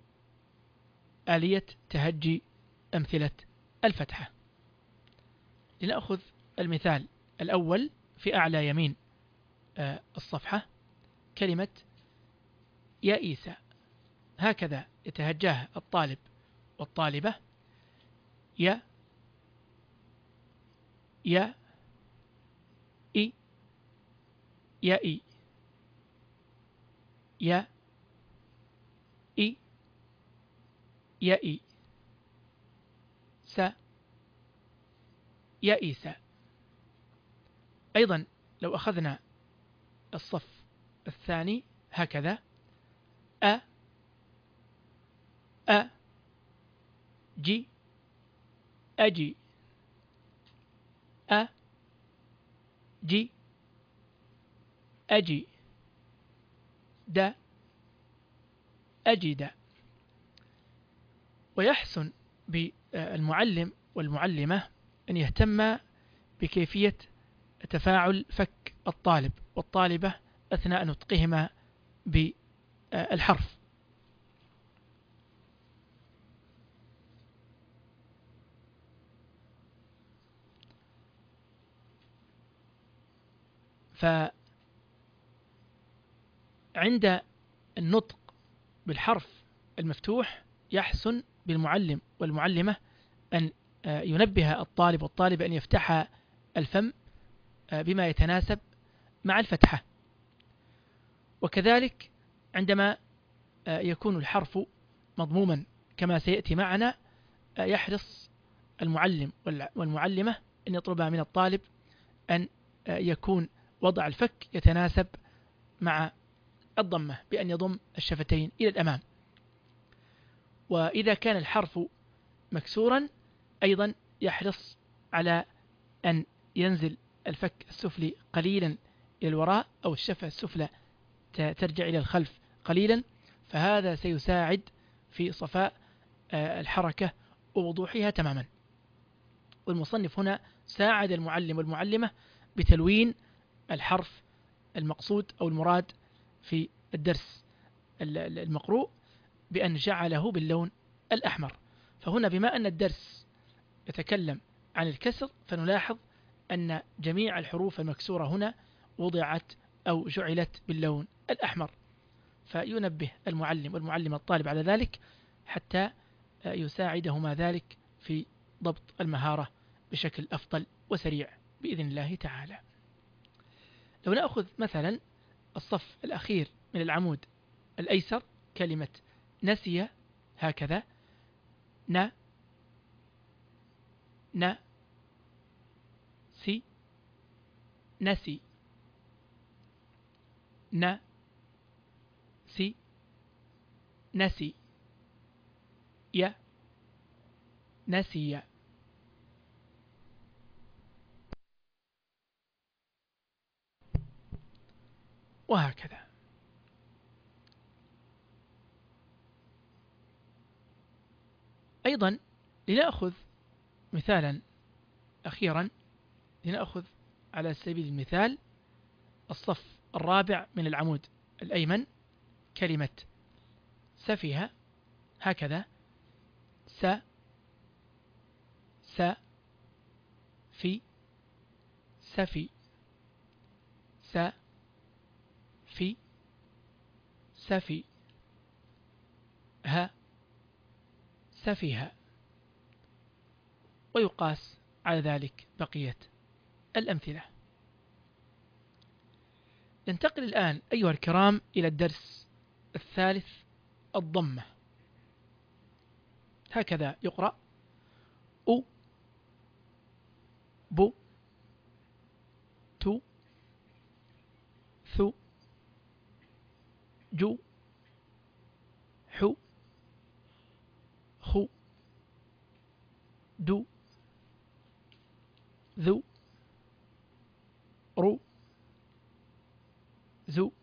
آلية تهجي أمثلة الفتحة. لنأخذ المثال الأول في أعلى يمين الصفحة، كلمة يائسة، هكذا يتهجاها الطالب والطالبة: يا يا إي يا إي يا إي يا إي س يائس. أيضا لو أخذنا الصف الثاني هكذا: أ أ جي أجي أ جي أجي د أجد. ويحسن بالمعلم والمعلمة أن يهتم بكيفية تفاعل فك الطالب والطالبة أثناء نطقهما بالحرف. فعند النطق بالحرف المفتوح يحسن بالمعلم والمعلمة أن ينبه الطالب والطالبة أن يفتح الفم بما يتناسب مع الفتحة. وكذلك عندما يكون الحرف مضموما كما سيأتي معنا، يحرص المعلم والمعلمة أن يطلب من الطالب أن يكون وضع الفك يتناسب مع الضمة بأن يضم الشفتين إلى الأمام. وإذا كان الحرف مكسورا أيضا يحرص على أن ينزل الفك السفلي قليلا إلى الوراء، أو الشفة السفلى ترجع إلى الخلف قليلا، فهذا سيساعد في صفاء الحركة ووضوحها تماما. والمصنف هنا ساعد المعلم والمعلمة بتلوين الحرف المقصود أو المراد في الدرس المقروء بأن جعله باللون الأحمر. فهنا بما أن الدرس يتكلم عن الكسر، فنلاحظ أن جميع الحروف المكسورة هنا وضعت أو جعلت باللون الأحمر، فينبه المعلم والمعلم الطالب على ذلك حتى يساعدهما ذلك في ضبط المهارة بشكل أفضل وسريع بإذن الله تعالى. لو نأخذ مثلا الصف الأخير من العمود الأيسر، كلمة نسي، هكذا: ن سي نسي ن سي نسي ي نسي. وهكذا. أيضا لنأخذ مثالا أخيرا، لنأخذ على سبيل المثال الصف الرابع من العمود الأيمن، كلمة سفيها، هكذا: س س في سفي س في سفي ها سفيها. ويقاس على ذلك بقية الأمثلة. ننتقل الآن أيها الكرام إلى الدرس الثالث، الضمة. هكذا يقرأ: أو بو تو ثو جو حو خو دو ذو رو ذو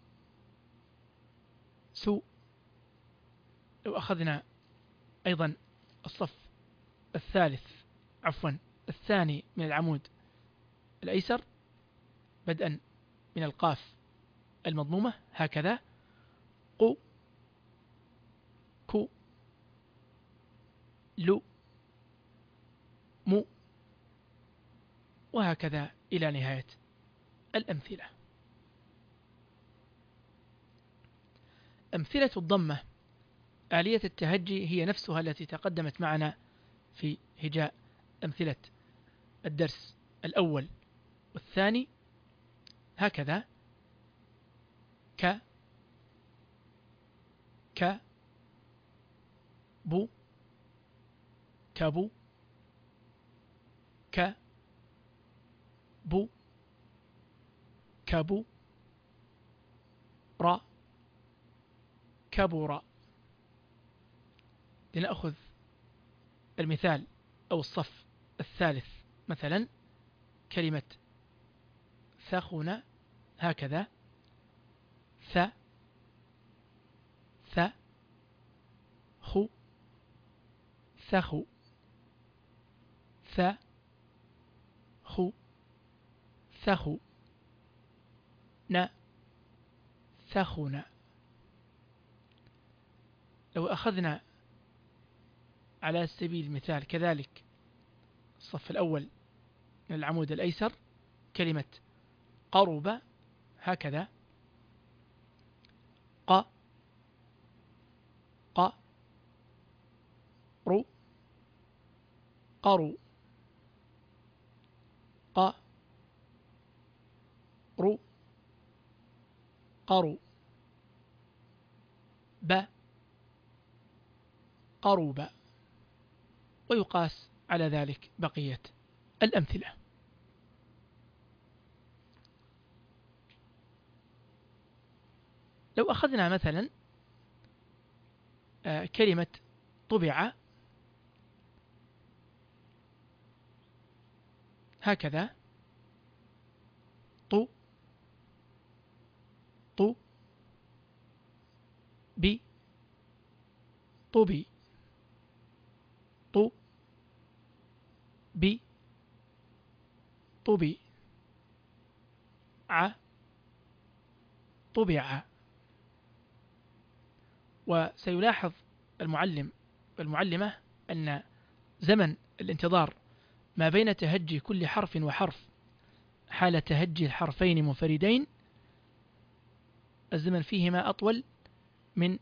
سو. لو أخذنا أيضا الصف الثاني من العمود الأيسر، بدءا من القاف المضمومة هكذا: قو، كو، لو، مو، وهكذا إلى نهاية الأمثلة. أمثلة الضمة آلية التهجي هي نفسها التي تقدمت معنا في هجاء أمثلة الدرس الأول والثاني، هكذا: ك، ك، بو، كبو، ك، بو، كبو، را، كبورا. لنأخذ المثال أو الصف الثالث مثلا: كلمة ثخن، هكذا: ث، ث، خو، ثخو، ث، خو، ثخو، ن، ثخن. لو أخذنا على سبيل المثال كذلك الصف الأول من العمود الأيسر: كلمة قرب، هكذا: ق، ق، رو، قرو، ق، رو، قرو، ب، قروب. ويقاس على ذلك بقية الأمثلة. لو أخذنا مثلا كلمة طبع، هكذا: طو، طو، بي، طبي، طو، بي، طبي، ع، طبع. وسيلاحظ المعلم والمعلمة أن زمن الانتظار ما بين تهجي كل حرف وحرف حال تهجي الحرفين منفردين، الزمن فيهما أطول من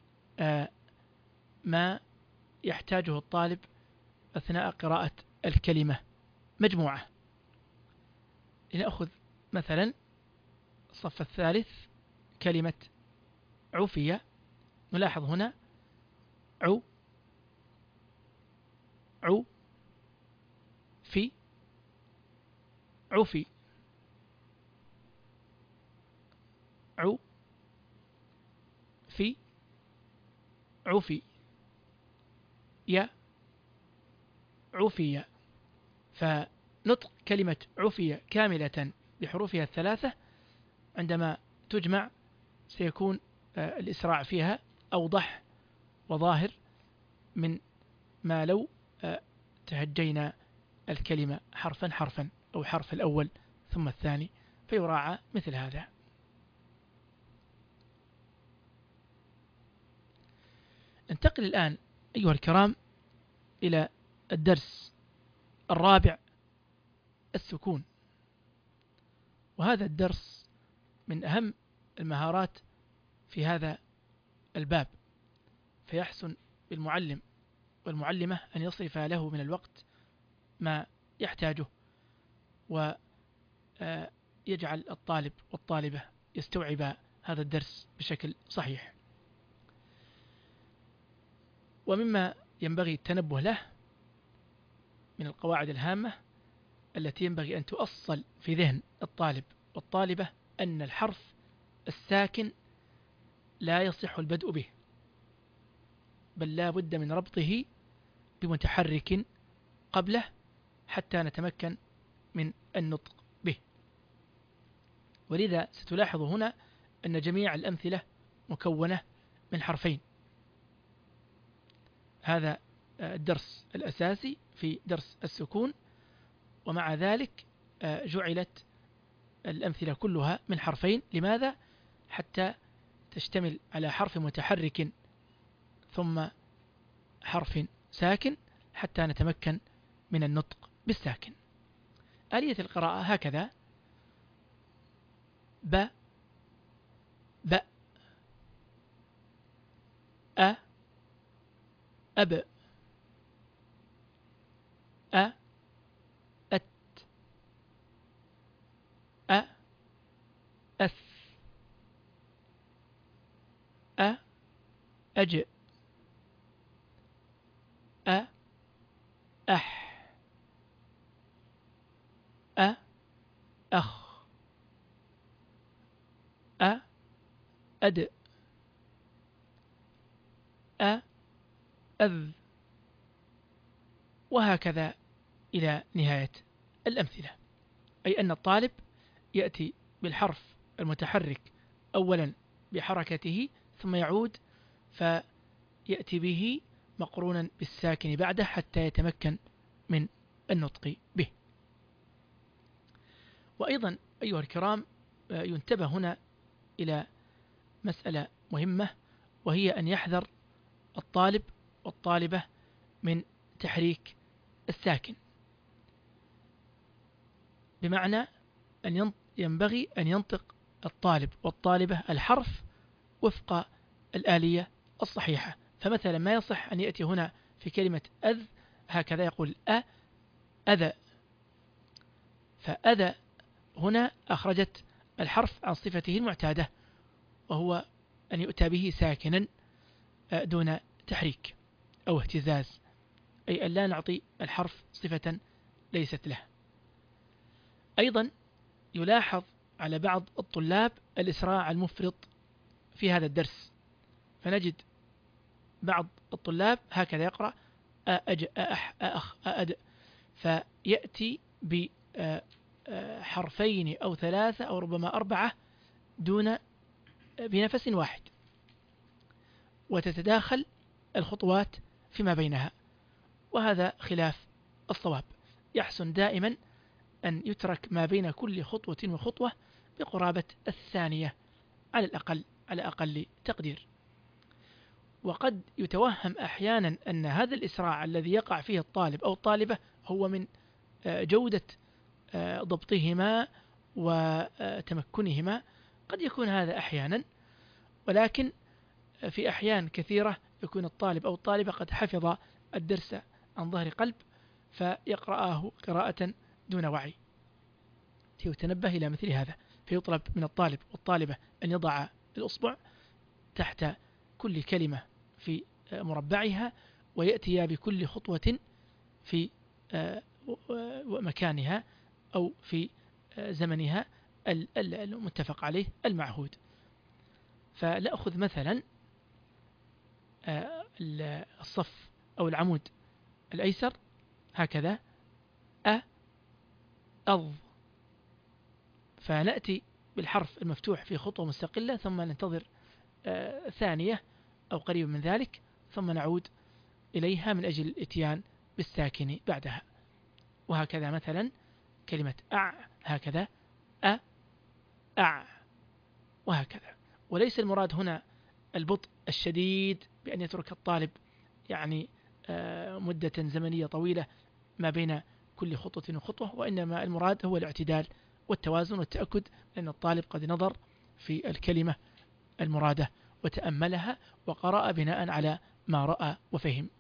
ما يحتاجه الطالب أثناء قراءة الكلمة مجموعة. لنأخذ مثلا الصف الثالث: كلمة عفية. نلاحظ هنا عو، عو، في، عفي، عو، في، عفي، يا، عفية. فنطق كلمة عفية كاملة بحروفها الثلاثة عندما تجمع سيكون الإسراع فيها أوضح وظاهر من ما لو تهجينا الكلمة حرفا حرفا، أو حرف الأول ثم الثاني، فيراعى مثل هذا. ننتقل الآن أيها الكرام إلى الدرس الرابع: السكون. وهذا الدرس من أهم المهارات في هذا الباب، فيحسن بالمعلم والمعلمة أن يصرف له من الوقت ما يحتاجه، ويجعل الطالب والطالبة يستوعب هذا الدرس بشكل صحيح. ومما ينبغي التنبه له من القواعد الهامة التي ينبغي أن تؤصل في ذهن الطالب والطالبة أن الحرف الساكن لا يصح البدء به، بل لا بد من ربطه بمتحرك قبله حتى نتمكن من النطق به. ولذا ستلاحظ هنا أن جميع الأمثلة مكونة من حرفين. هذا الدرس الأساسي في درس السكون، ومع ذلك جعلت الأمثلة كلها من حرفين. لماذا؟ حتى تشتمل على حرف متحرك ثم حرف ساكن حتى نتمكن من النطق بالساكن. آلية القراءة هكذا: ب ب أ أب أ أت أ أث أ أج أ أح أ أخ أ أد أ أذ، وهكذا إلى نهاية الأمثلة. أي أن الطالب يأتي بالحرف المتحرك أولا بحركته ثم يعود فيأتي به مقرونا بالساكن بعده حتى يتمكن من النطق به. وأيضا أيها الكرام ينتبه هنا إلى مسألة مهمة، وهي أن يحذر الطالب والطالبة من تحريك الساكن، بمعنى أن ينبغي أن ينطق الطالب والطالبة الحرف وفق الآلية الصحيحة. فمثلا ما يصح أن يأتي هنا في كلمة أذ هكذا يقول أذى، فأذى هنا أخرجت الحرف عن صفته المعتادة، وهو أن يؤتى به ساكنا دون تحريك أو اهتزاز، أي أن لا نعطي الحرف صفة ليست له. أيضا يلاحظ على بعض الطلاب الإسراع المفرط في هذا الدرس، فنجد بعض الطلاب هكذا يقرأ أج أح أخ أد، فيأتي بحرفين أو ثلاثة أو ربما أربعة بنفس واحد، وتتداخل الخطوات فيما بينها، وهذا خلاف الصواب. يحسن دائما أن يترك ما بين كل خطوة وخطوة بقرابة الثانية على الأقل، على أقل تقدير. وقد يتوهم أحيانا أن هذا الإسراع الذي يقع فيه الطالب أو الطالبة هو من جودة ضبطهما وتمكنهما، قد يكون هذا أحيانا، ولكن في أحيان كثيرة يكون الطالب أو الطالبة قد حفظ الدرس عن ظهر قلب فيقرأه قراءة دون وعي. يتنبه إلى مثل هذا، فيطلب من الطالب والطالبة أن يضع الأصبع تحت كل كلمة في مربعها، ويأتي بكل خطوة في مكانها أو في زمنها المتفق عليه المعهود. فلأخذ مثلا الصف أو العمود الأيسر هكذا أض، فنأتي بالحرف المفتوح في خطوة مستقلة ثم ننتظر ثانية أو قريب من ذلك ثم نعود إليها من أجل الإتيان بالساكن بعدها. وهكذا مثلا كلمة هكذا أع، وهكذا. وليس المراد هنا البطء الشديد بأن يترك الطالب يعني مدة زمنية طويلة ما بين كل خطوة وخطوة، وإنما المراد هو الاعتدال والتوازن والتأكد أن الطالب قد نظر في الكلمة المرادة وتأملها وقرأ بناء على ما رأى وفهم.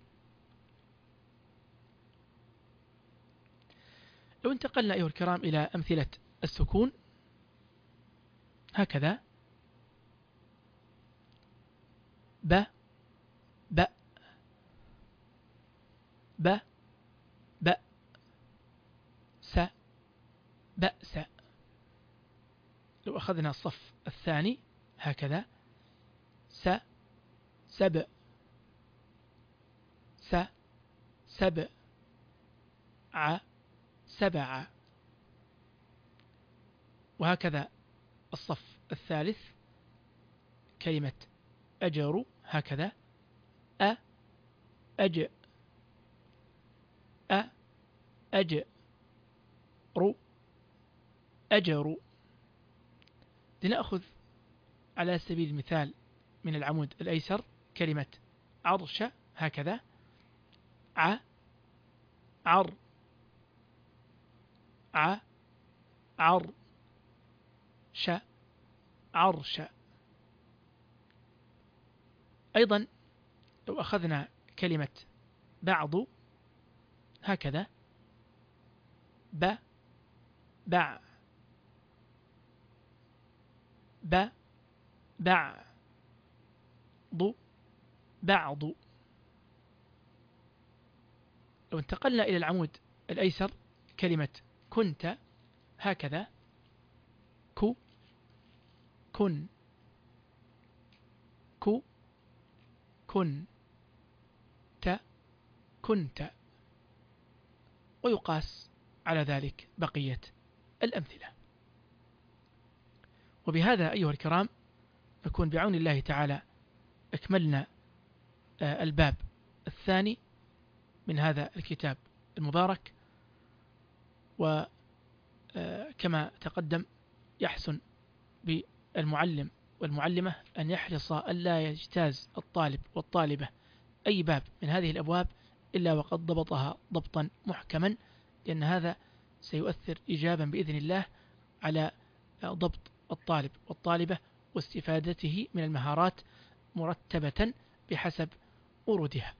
لو انتقلنا أيها الكرام إلى أمثلة السكون هكذا: ب ب ب ب س بأس. لو أخذنا الصف الثاني هكذا: سبع سبع سبع. وهكذا الصف الثالث كلمة أجر هكذا: أج أجر أجر. لنأخذ على سبيل المثال من العمود الأيسر كلمة عرش هكذا، عر عر عرش. أيضا لو أخذنا كلمة بعض هكذا، بع بعض. لو انتقلنا إلى العمود الأيسر كلمة كنت هكذا، كن كنت. ويقاس على ذلك بقية الأمثلة. وبهذا أيها الكرام نكون بعون الله تعالى أكملنا الباب الثاني من هذا الكتاب المبارك. وكما تقدم يحسن بالمعلم والمعلمة أن يحرص ألا يجتاز الطالب والطالبة أي باب من هذه الأبواب إلا وقد ضبطها ضبطا محكما، لأن هذا سيؤثر إيجابا بإذن الله على ضبط الطالب والطالبة واستفادته من المهارات مرتبة بحسب ورودها.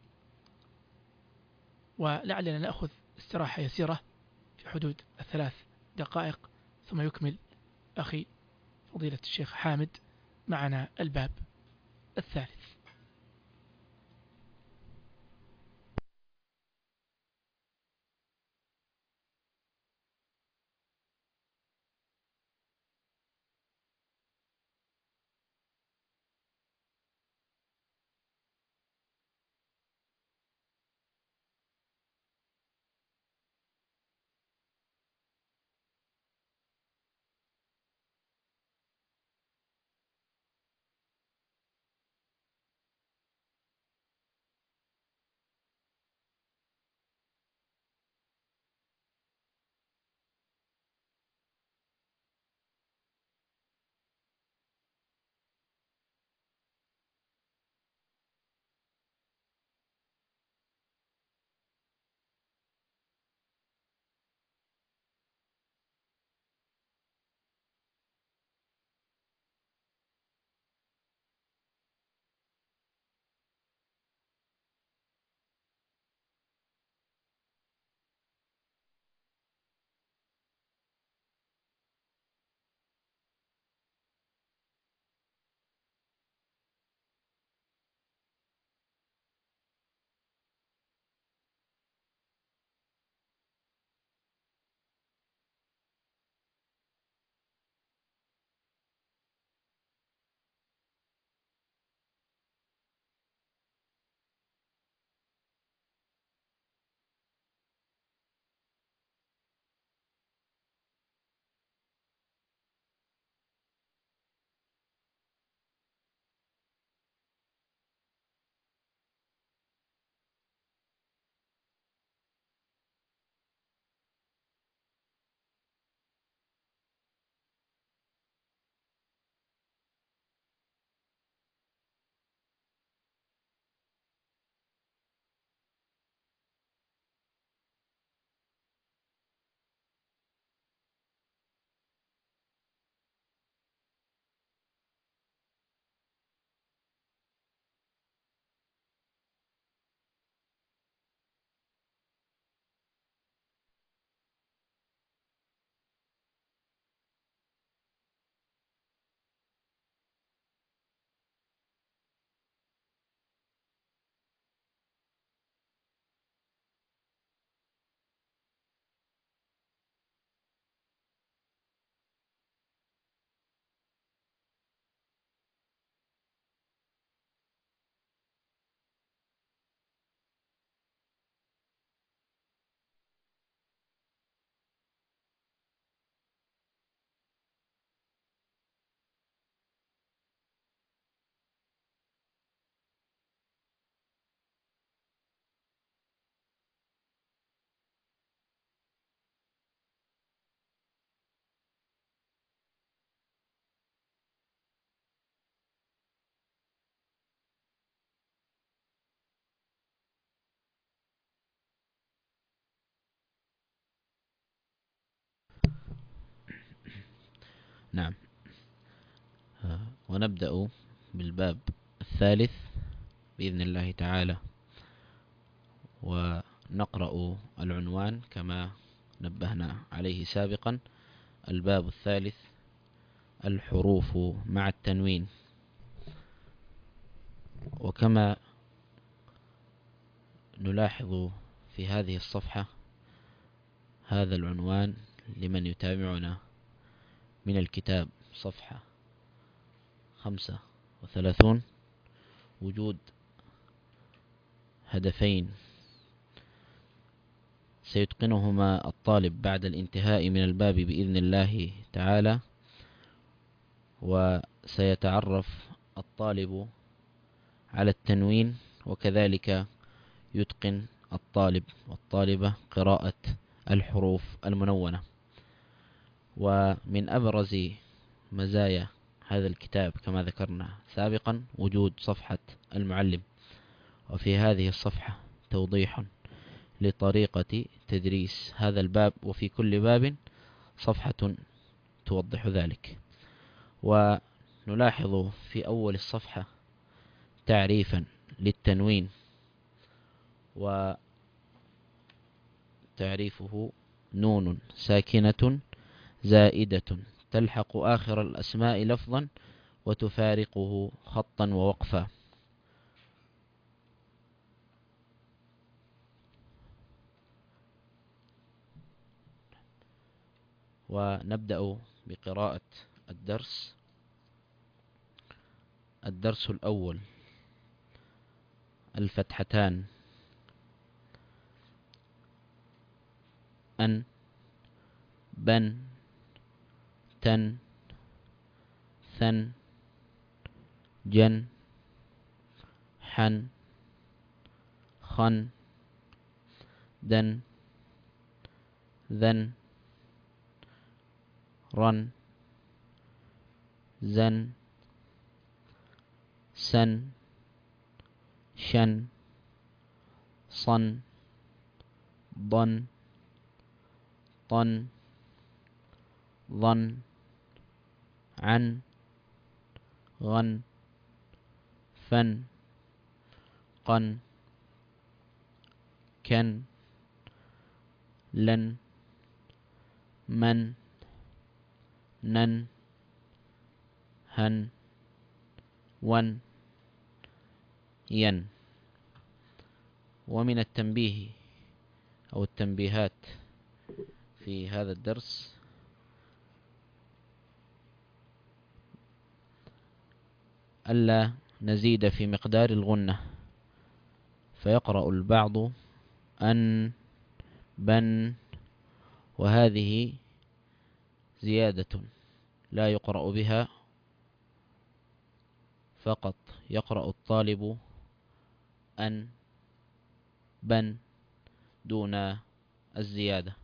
ولعلنا نأخذ استراحة يسيرة في حدود 3 دقائق ثم يكمل أخي فضيلة الشيخ حامد معنا الباب الثالث. نعم. ونبدأ بالباب الثالث بإذن الله تعالى، ونقرأ العنوان كما نبهنا عليه سابقا. الباب الثالث: الحروف مع التنوين. وكما نلاحظ في هذه الصفحة هذا العنوان لمن يتابعنا من الكتاب، صفحة 35، وجود هدفين سيتقنهما الطالب بعد الانتهاء من الباب بإذن الله تعالى، وسيتعرف الطالب على التنوين، وكذلك يتقن الطالب والطالبة قراءة الحروف المنونة. ومن أبرز مزايا هذا الكتاب كما ذكرنا سابقا وجود صفحة المعلم، وفي هذه الصفحة توضيح لطريقة تدريس هذا الباب، وفي كل باب صفحة توضح ذلك. ونلاحظ في أول الصفحة تعريفا للتنوين، وتعريفه: نون ساكنة زائدة تلحق آخر الأسماء لفظا وتفارقه خطا ووقفا. ونبدأ بقراءة الدرس. الدرس الأول: الفتحتان: أن، بن، تن، ثن، جن، حن، خن، دن، ذن، رن، زن، سن، شن، صن، ضن، طن، ظن، عن، غن، فن، قن، كن، لن، من، نن، هن، ون، ين. ومن التنبيه أو التنبيهات في هذا الدرس ألا نزيد في مقدار الغنة، فيقرأ البعض أن، بن، وهذه زيادة لا يقرأ بها، فقط يقرأ الطالب أن، بن دون الزيادة.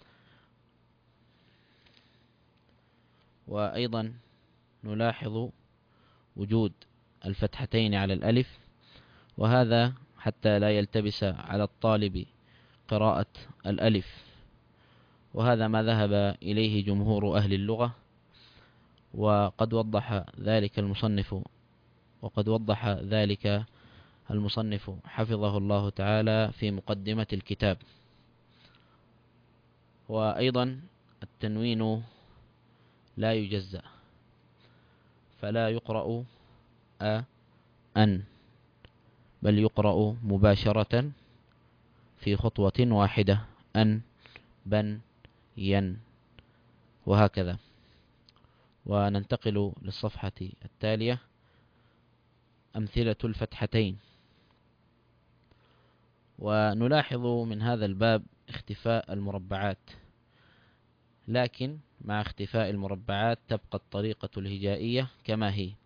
وأيضا نلاحظ وجود الفتحتين على الألف، وهذا حتى لا يلتبس على الطالب قراءة الألف، وهذا ما ذهب إليه جمهور أهل اللغة، وقد وضح ذلك المصنف حفظه الله تعالى في مقدمة الكتاب. وأيضا التنوين لا يجزأ، فلا يقرأ أن، بل يقرأ مباشرة في خطوة واحدة: أن، بن، ين، وهكذا. وننتقل للصفحة التالية: أمثلة الفتحتين. ونلاحظ من هذا الباب اختفاء المربعات، لكن مع اختفاء المربعات تبقى الطريقة الهجائية كما هي،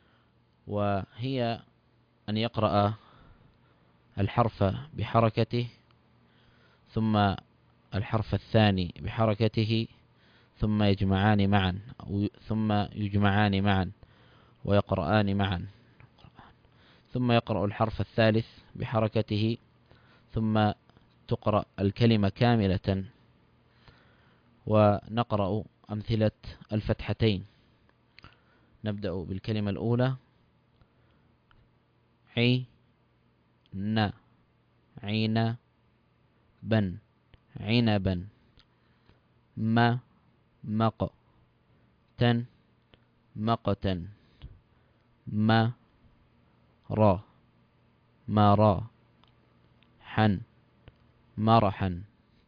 وهي أن يقرأ الحرف بحركته، ثم الحرف الثاني بحركته، ثم يجمعان معا ويقرآن معا، ثم يقرأ الحرف الثالث بحركته، ثم تقرأ الكلمة كاملة. ونقرأ أمثلة الفتحتين: نبدأ بالكلمة الأولى. عين، عين، بن، عنبا. مق، تن، مقتا. مرى، حن، مرحا.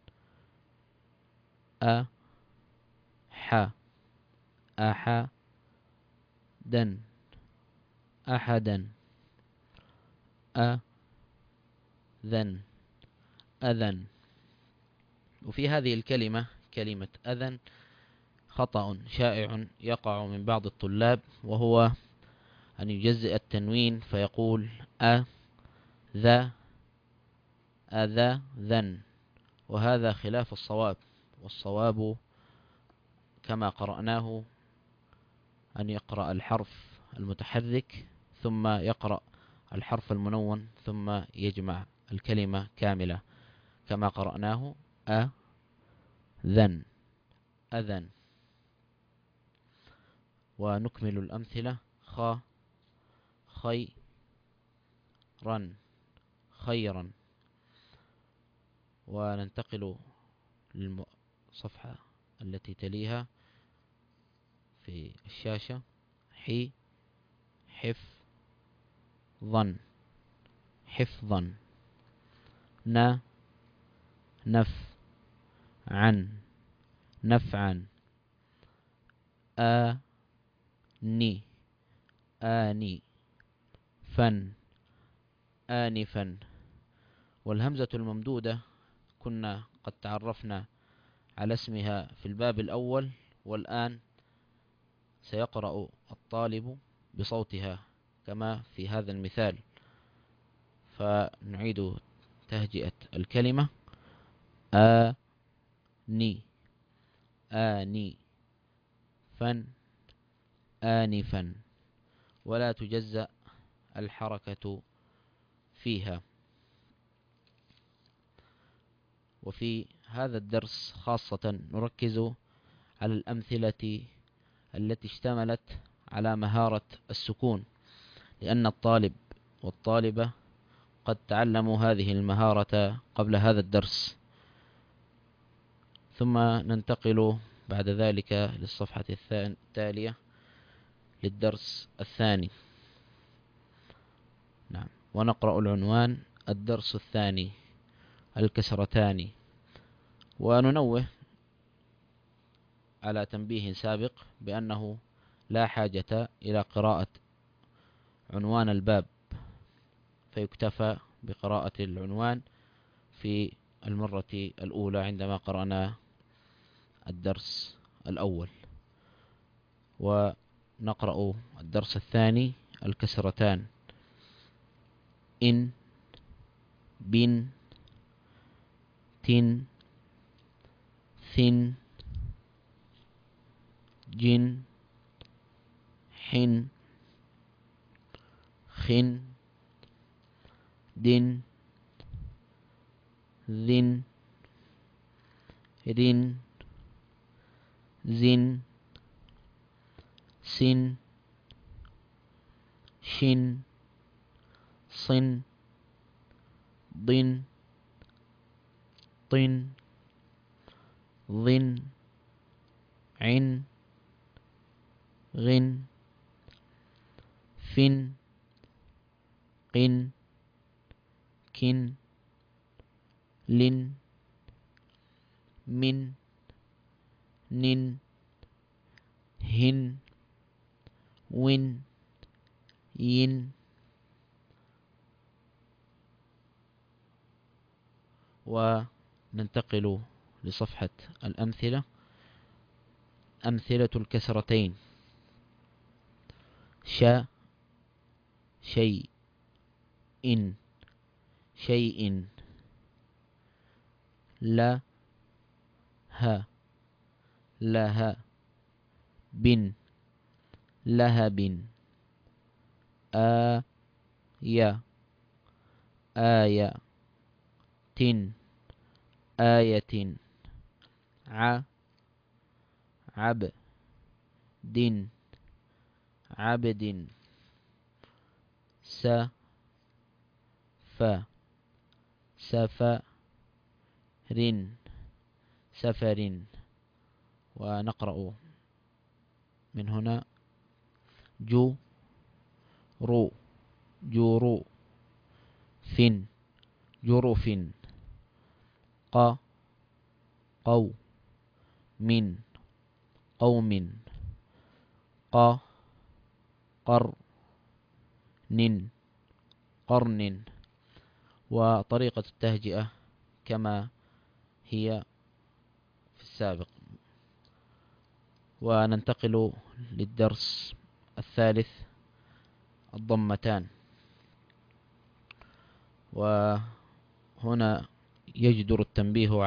أحدا، أحدا. أذن. وفي هذه الكلمة، كلمة أذن، خطأ شائع يقع من بعض الطلاب، وهو أن يجزئ التنوين فيقول أذن، وهذا خلاف الصواب. والصواب كما قرأناه أن يقرأ الحرف المتحرك ثم يقرأ الحرف المنون ثم يجمع الكلمة كاملة كما قرأناه أذن. ونكمل الأمثلة. خيرا. وننتقل للصفحة التي تليها في الشاشة. حفظا. نفعا. آني. آنفا. والهمزة الممدودة كنا قد تعرفنا على اسمها في الباب الأول، والآن سيقرأ الطالب بصوتها كما في هذا المثال. فنعيد تهجئة الكلمة. آني، آنفا، ولا تجزأ الحركة فيها. وفي هذا الدرس خاصة نركز على الأمثلة التي اشتملت على مهارة السكون، لأن الطالب والطالبة قد تعلموا هذه المهارة قبل هذا الدرس. ثم ننتقل بعد ذلك للصفحة التالية للدرس الثاني. نعم. ونقرأ العنوان: الدرس الثاني، الكسرتان. وننوه على تنبيه سابق بأنه لا حاجة إلى قراءة عنوان الباب، فيكتفى بقراءة العنوان في المرة الأولى عندما قرأنا الدرس الأول. ونقرأ الدرس الثاني: الكسرتان. إن، بن، تن، ثن، جن، حن، خن، دن، ذن، رن، زن، سن، شن، صن، ضن، طن، ظن، عن، غن، فن، قن، كن، لن، من، نن، هن، ون، ين. وننتقل لصفحة الأمثلة. أمثلة الكسرتين: شيء، شيء. لها، بن، لهب. آية، تن، آية. عبد، عبد س ف سفر سفر. ونقرأ من هنا جو رو جورو فن جروف ق قو من قوم ق قر نن قرن. وطريقة التهجئة كما هي في السابق. وننتقل للدرس الثالث الضمتان. وهنا يجدر التنبيه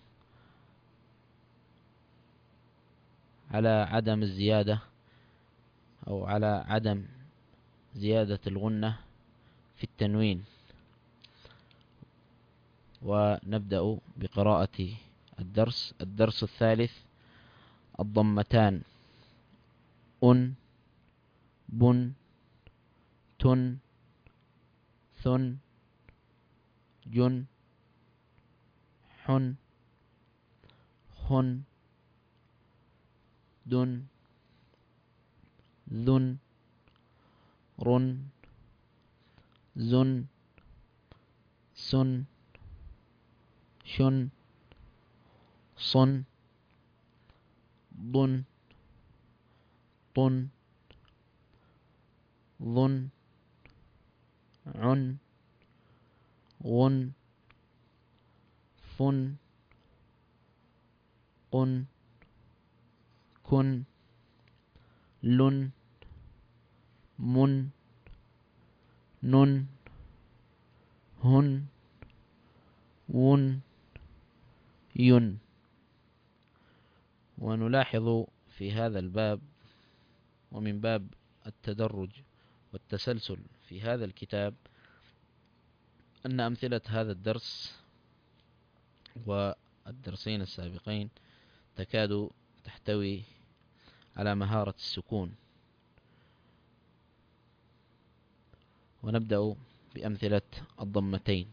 على عدم الزيادة أو على عدم زيادة الغنة في التنوين. ونبدأ بقراءة الدرس الثالث الضمتان أن بن تن ثن جن حن خن دن ذن رن زن سن شن صن ضن طن ظن عن غن فن قن كن لن من نن هن ون ين. ونلاحظ في هذا الباب ومن باب التدرج والتسلسل في هذا الكتاب أن أمثلة هذا الدرس والدرسين السابقين تكاد تحتوي على مهارة السكون. ونبدأ بأمثلة الضمتين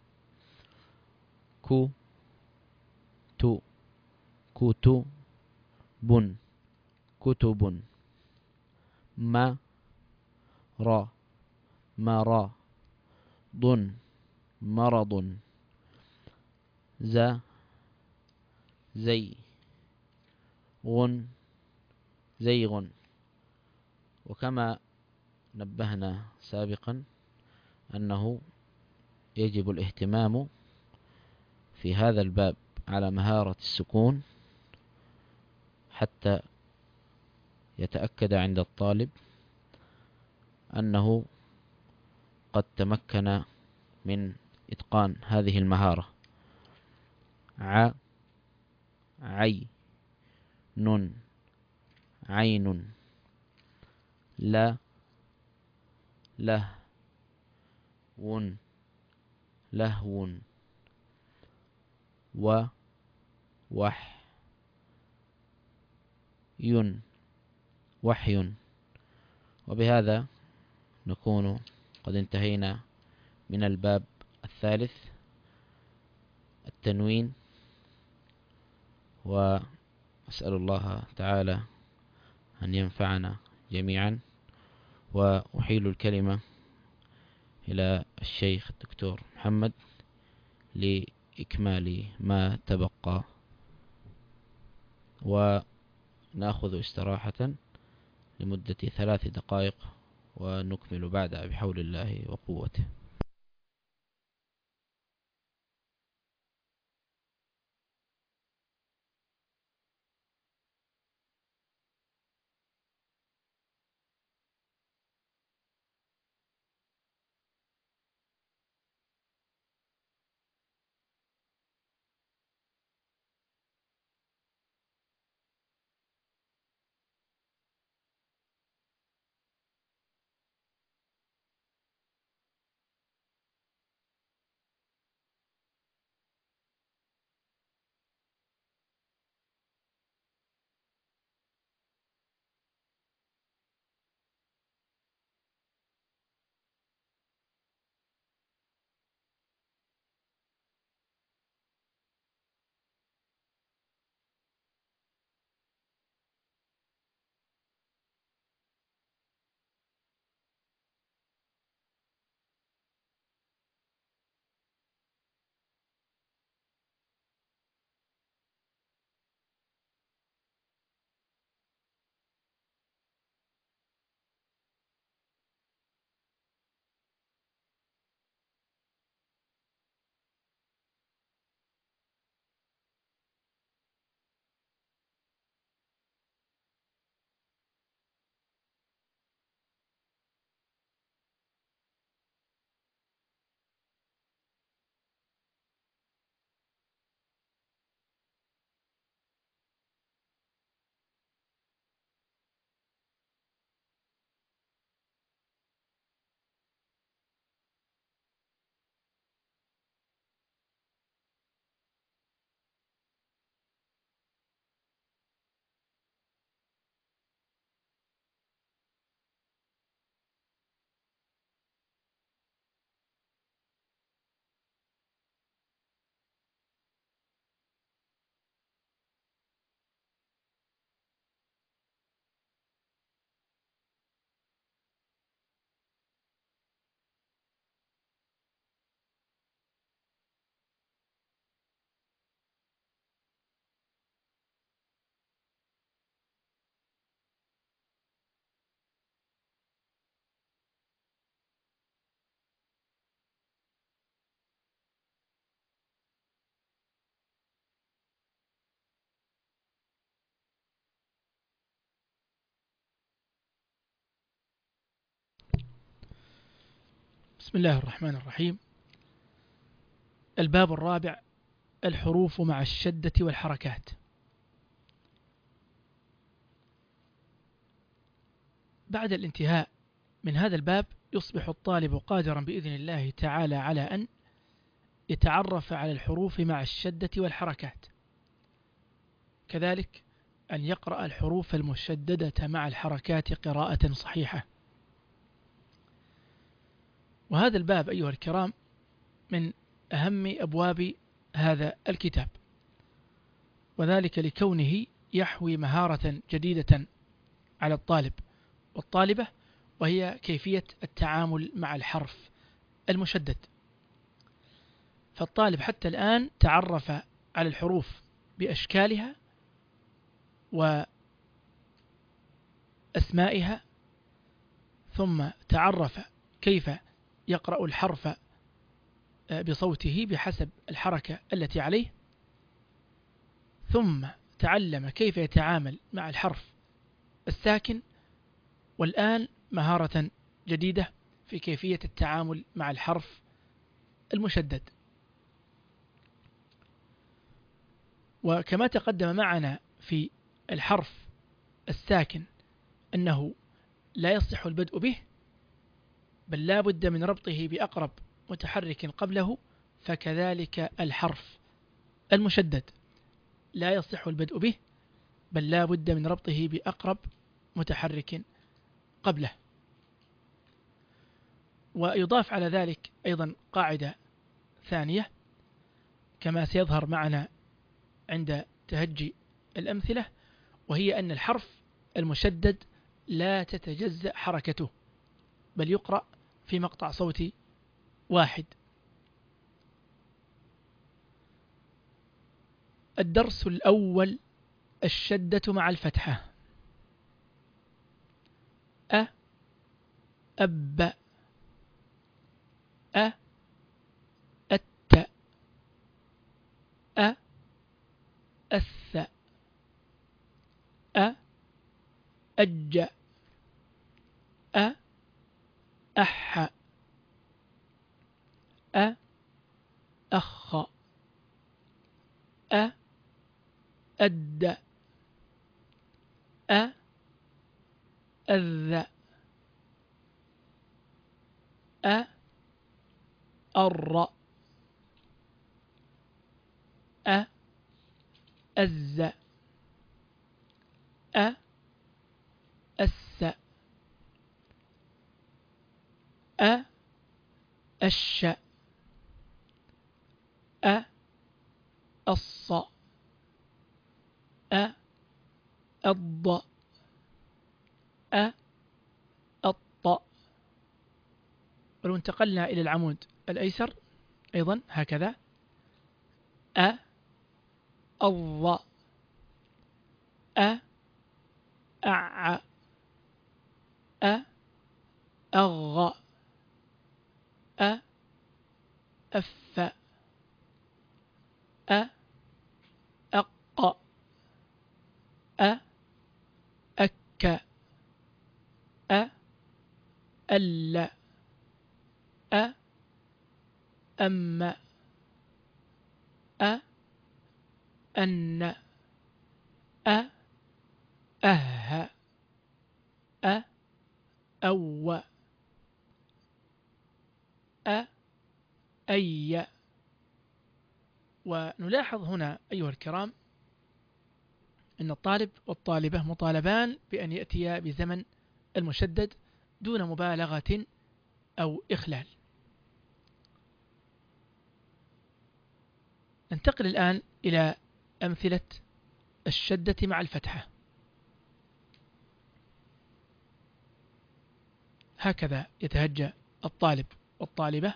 كو تو كتب كتب ما را مرى ضن مرض زي غن زيغ. وكما نبهنا سابقا أنه يجب الاهتمام في هذا الباب على مهارة السكون حتى يتأكد عند الطالب أنه قد تمكن من إتقان هذه المهارة. عي نن عين لا له ون لهو وح وحي. وبهذا نكون قد انتهينا من الباب الثالث التنوين. وأسأل الله تعالى أن ينفعنا جميعا. وأحيل الكلمة إلى الشيخ الدكتور محمد لإكمال ما تبقى. ونأخذ استراحة لمدة 3 دقائق ونكمل بعدها بحول الله وقوته. بسم الله الرحمن الرحيم. الباب الرابع: الحروف مع الشدة والحركات. بعد الانتهاء من هذا الباب يصبح الطالب قادرا بإذن الله تعالى على أن يتعرف على الحروف مع الشدة والحركات، كذلك أن يقرأ الحروف المشددة مع الحركات قراءة صحيحة. وهذا الباب أيها الكرام من أهم أبواب هذا الكتاب، وذلك لكونه يحوي مهارة جديدة على الطالب والطالبة، وهي كيفية التعامل مع الحرف المشدد. فالطالب حتى الآن تعرف على الحروف بأشكالها وأسمائها، ثم تعرف كيف يقرأ الحرف بصوته بحسب الحركة التي عليه، ثم تعلم كيف يتعامل مع الحرف الساكن، والآن مهارة جديدة في كيفية التعامل مع الحرف المشدد. وكما تقدم معنا في الحرف الساكن أنه لا يصح البدء به، بل لا بد من ربطه بأقرب متحرك قبله، فكذلك الحرف المشدد لا يصح البدء به، بل لا بد من ربطه بأقرب متحرك قبله. ويضاف على ذلك أيضا قاعدة ثانية كما سيظهر معنا عند تهجي الأمثلة، وهي أن الحرف المشدد لا تتجزأ حركته، بل يقرأ في مقطع صوتي واحد. الدرس الأول: الشدة مع الفتحة. أب أت أث أج أح أخ أد أذ أر أز أس أش أص أض أط. ولو انتقلنا إلى العمود الأيسر أيضا هكذا: أض أع أغ أف أق أك أل أم أن أه أو أي. ونلاحظ هنا أيها الكرام أن الطالب والطالبة مطالبان بأن يأتيا بزمن المشدد دون مبالغة أو إخلال. ننتقل الآن إلى أمثلة الشدة مع الفتحة. هكذا يتهجى الطالب والطالبة: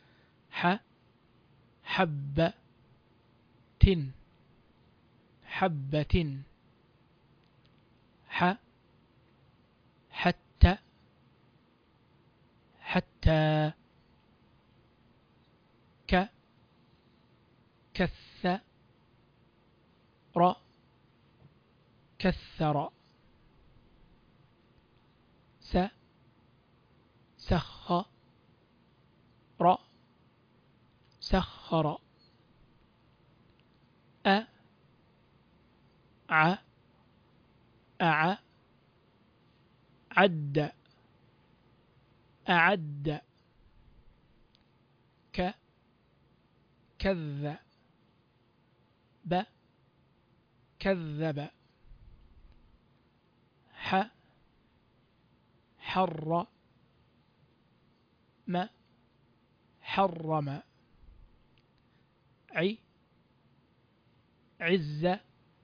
حبة حبة حتى حتى كثر كثر سخ سخر عد أعد كذب كذب حرم حرم عزة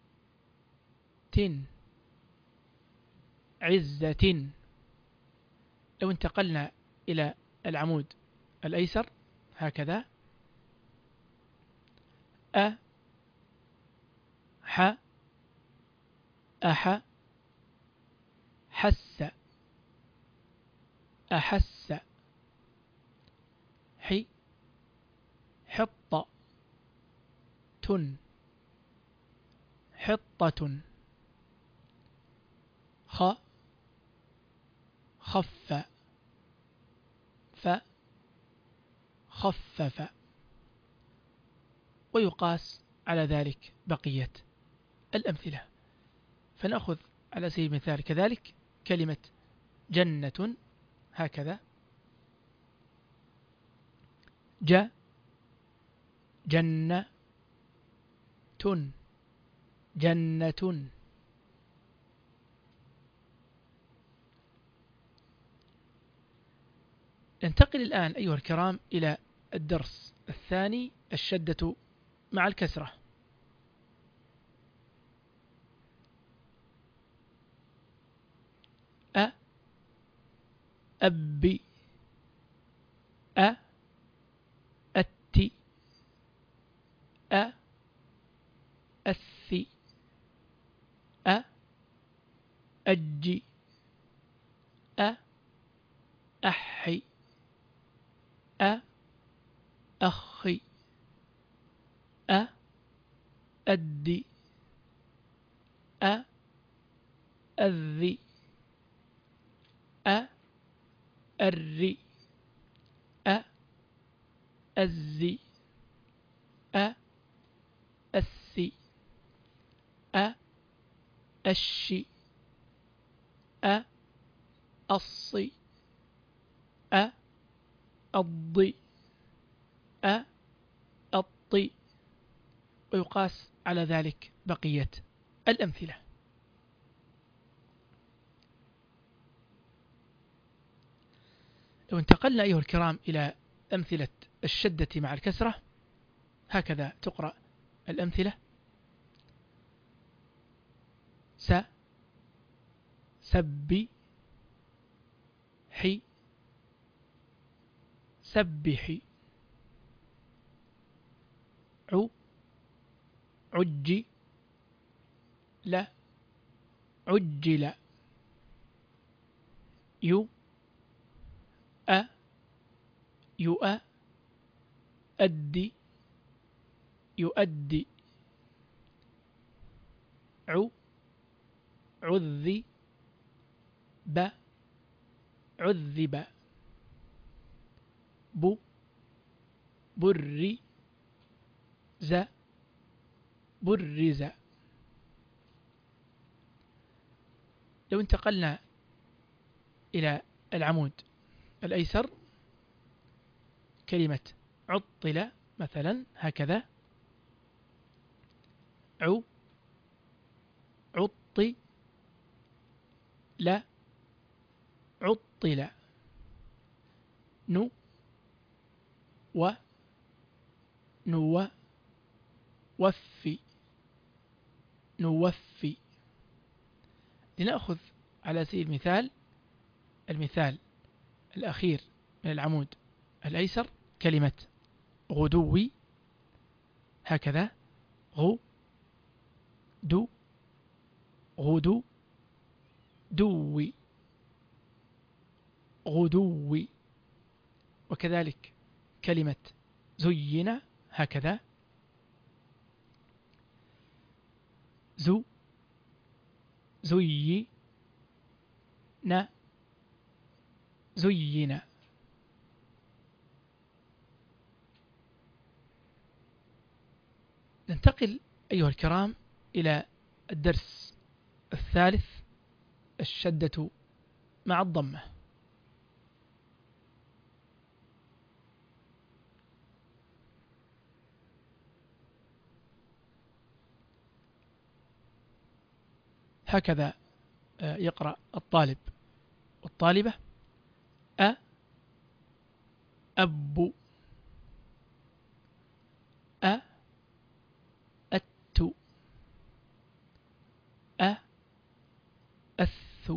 لو انتقلنا إلى العمود الأيسر هكذا حس أحس حطة حطة خف خفف. ويقاس على ذلك بقية الأمثلة. فنأخذ على سبيل المثال كذلك كلمة جنة هكذا جنة ننتقل الآن أيها الكرام إلى الدرس الثاني، الشدة مع الكسرة. أبي أتي أثي أجي أحي أخي أدي أذي أري أزي أسي أشي أصي أضي أطي. ويقاس على ذلك بقية الأمثلة. لو انتقلنا أيها الكرام إلى أمثلة الشدة مع الكسرة هكذا تقرأ الأمثلة: سبي سبحي عجي لا عجل يؤدي يؤدي عذب عذب برز برز. لو انتقلنا إلى العمود الأيسر كلمة عطل مثلا هكذا عطي لا عطل نوفي نوفي. لنأخذ على سبيل المثال الأخير من العمود الأيسر كلمة غدوي هكذا غدو دوي غدوي. وكذلك كلمة زين هكذا زين زين. ننتقل أيها الكرام إلى الدرس الثالث، الشدة مع الضمة. هكذا يقرأ الطالب والطالبة: أب، أت، أث،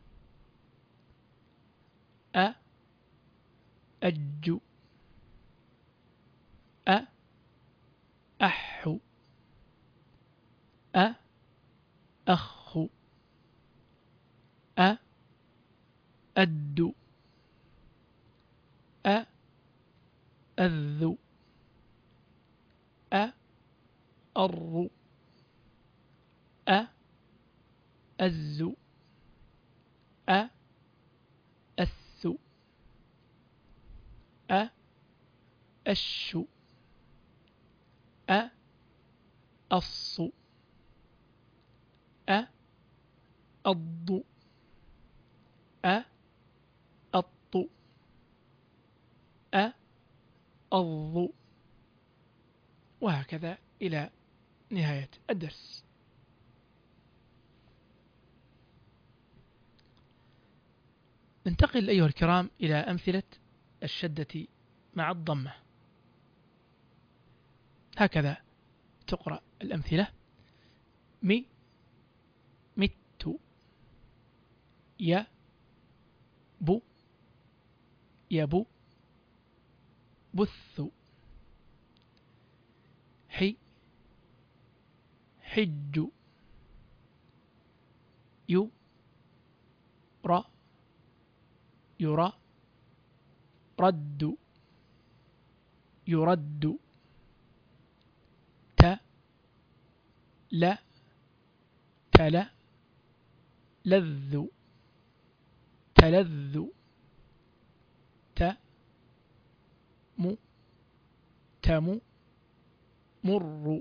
أج، أح، أخ، أد، أذ، أر، أز، أث، أش، أص، أض، أط، أض، وهكذا إلى نهاية الدرس. ننتقل أيها الكرام إلى أمثلة الشدة مع الضمة. هكذا تقرأ الأمثلة: مت، يب، يبو، بث، حج، يرى، رد، يرد، تلا، لذ، تلذ، تم، مر،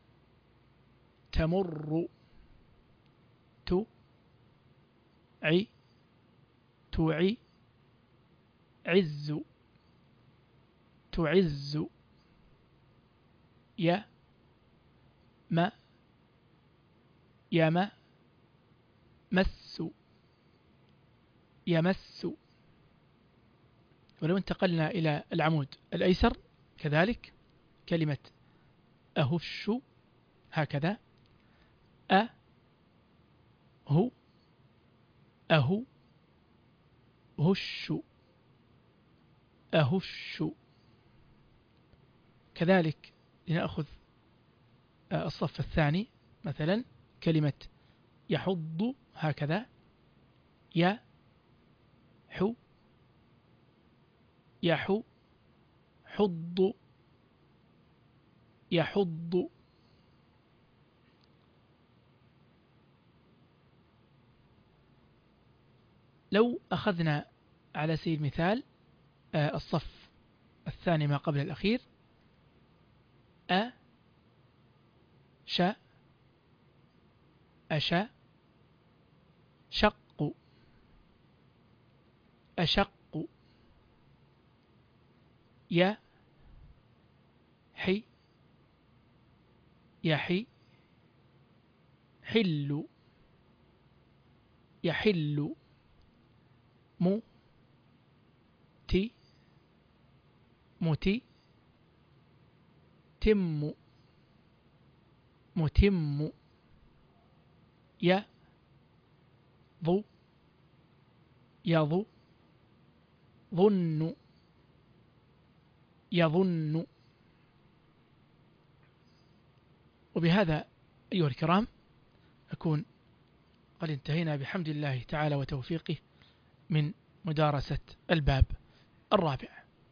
تمر، تعي، عز، تعز، مس، يمس. ولو انتقلنا إلى العمود الأيسر كذلك كلمة أهش، هكذا: أهو، هش، أهش. كذلك لنأخذ الصف الثاني، مثلا كلمة يحض، هكذا: يحو، حض، يحض. لو أخذنا على سبيل المثال الصف الثاني ما قبل الأخير: أشاء، شق، أشق، يحي، حل، يحل، متي، تم، متم، يظن، يظن. وبهذا أيها الكرام نكون قد انتهينا بحمد الله تعالى وتوفيقه من مدارسة الباب الرابع،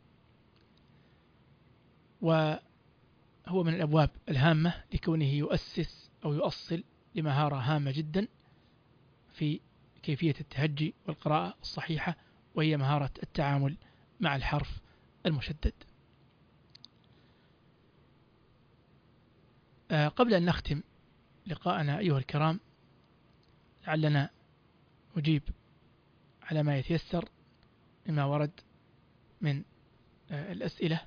وهو من الأبواب الهامة لكونه يؤسس أو يؤصل لمهارة هامة جدا في كيفية التهجي والقراءة الصحيحة، وهي مهارة التعامل مع الحرف المشدد. قبل أن نختم لقاءنا أيها الكرام، لعلنا نجيب على ما يتيسر مما ورد من الأسئلة.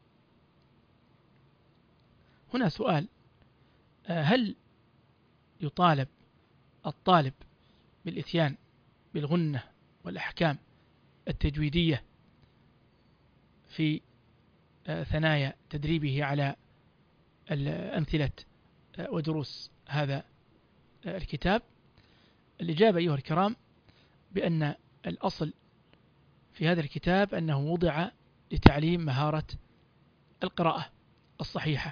هنا سؤال: هل يطالب الطالب بالإتيان بالغنة والأحكام التجويدية في ثنايا تدريبه على الأمثلة ودروس هذا الكتاب؟ الإجابة أيها الكرام بأن الأصل في هذا الكتاب أنه وضع لتعليم مهارة القراءة الصحيحة،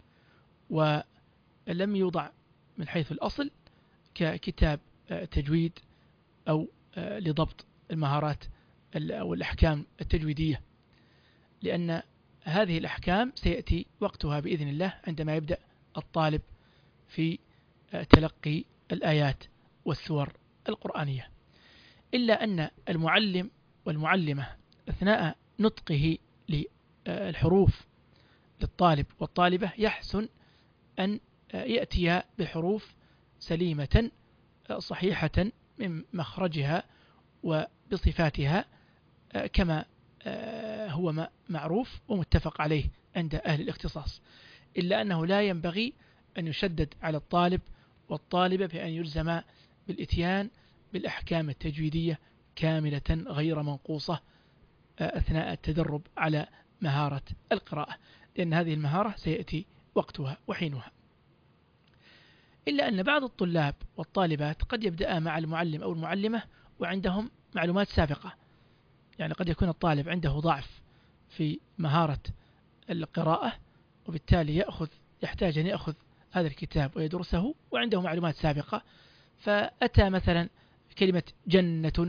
ولم يوضع من حيث الأصل ككتاب تجويد أو لضبط المهارات أو الأحكام التجويدية، لأن هذه الأحكام سيأتي وقتها بإذن الله عندما يبدأ الطالب في تلقي الآيات والسور القرآنية. إلا أن المعلم والمعلمة أثناء نطقه للحروف للطالب والطالبة يحسن أن يأتي بحروف سليمة صحيحة من مخرجها وبصفاتها كما هو معروف ومتفق عليه عند أهل الاختصاص. إلا أنه لا ينبغي أن يشدد على الطالب والطالبة بأن يلزم بالإتيان بالأحكام التجويدية كاملة غير منقوصة أثناء التدرب على مهارة القراءة، لأن هذه المهارة سيأتي وقتها وحينها. إلا أن بعض الطلاب والطالبات قد يبدأ مع المعلم أو المعلمة وعندهم معلومات سابقة، يعني قد يكون الطالب عنده ضعف في مهارة القراءة، وبالتالي يحتاج أن يأخذ هذا الكتاب ويدرسه وعنده معلومات سابقة، فأتى مثلا كلمة جنة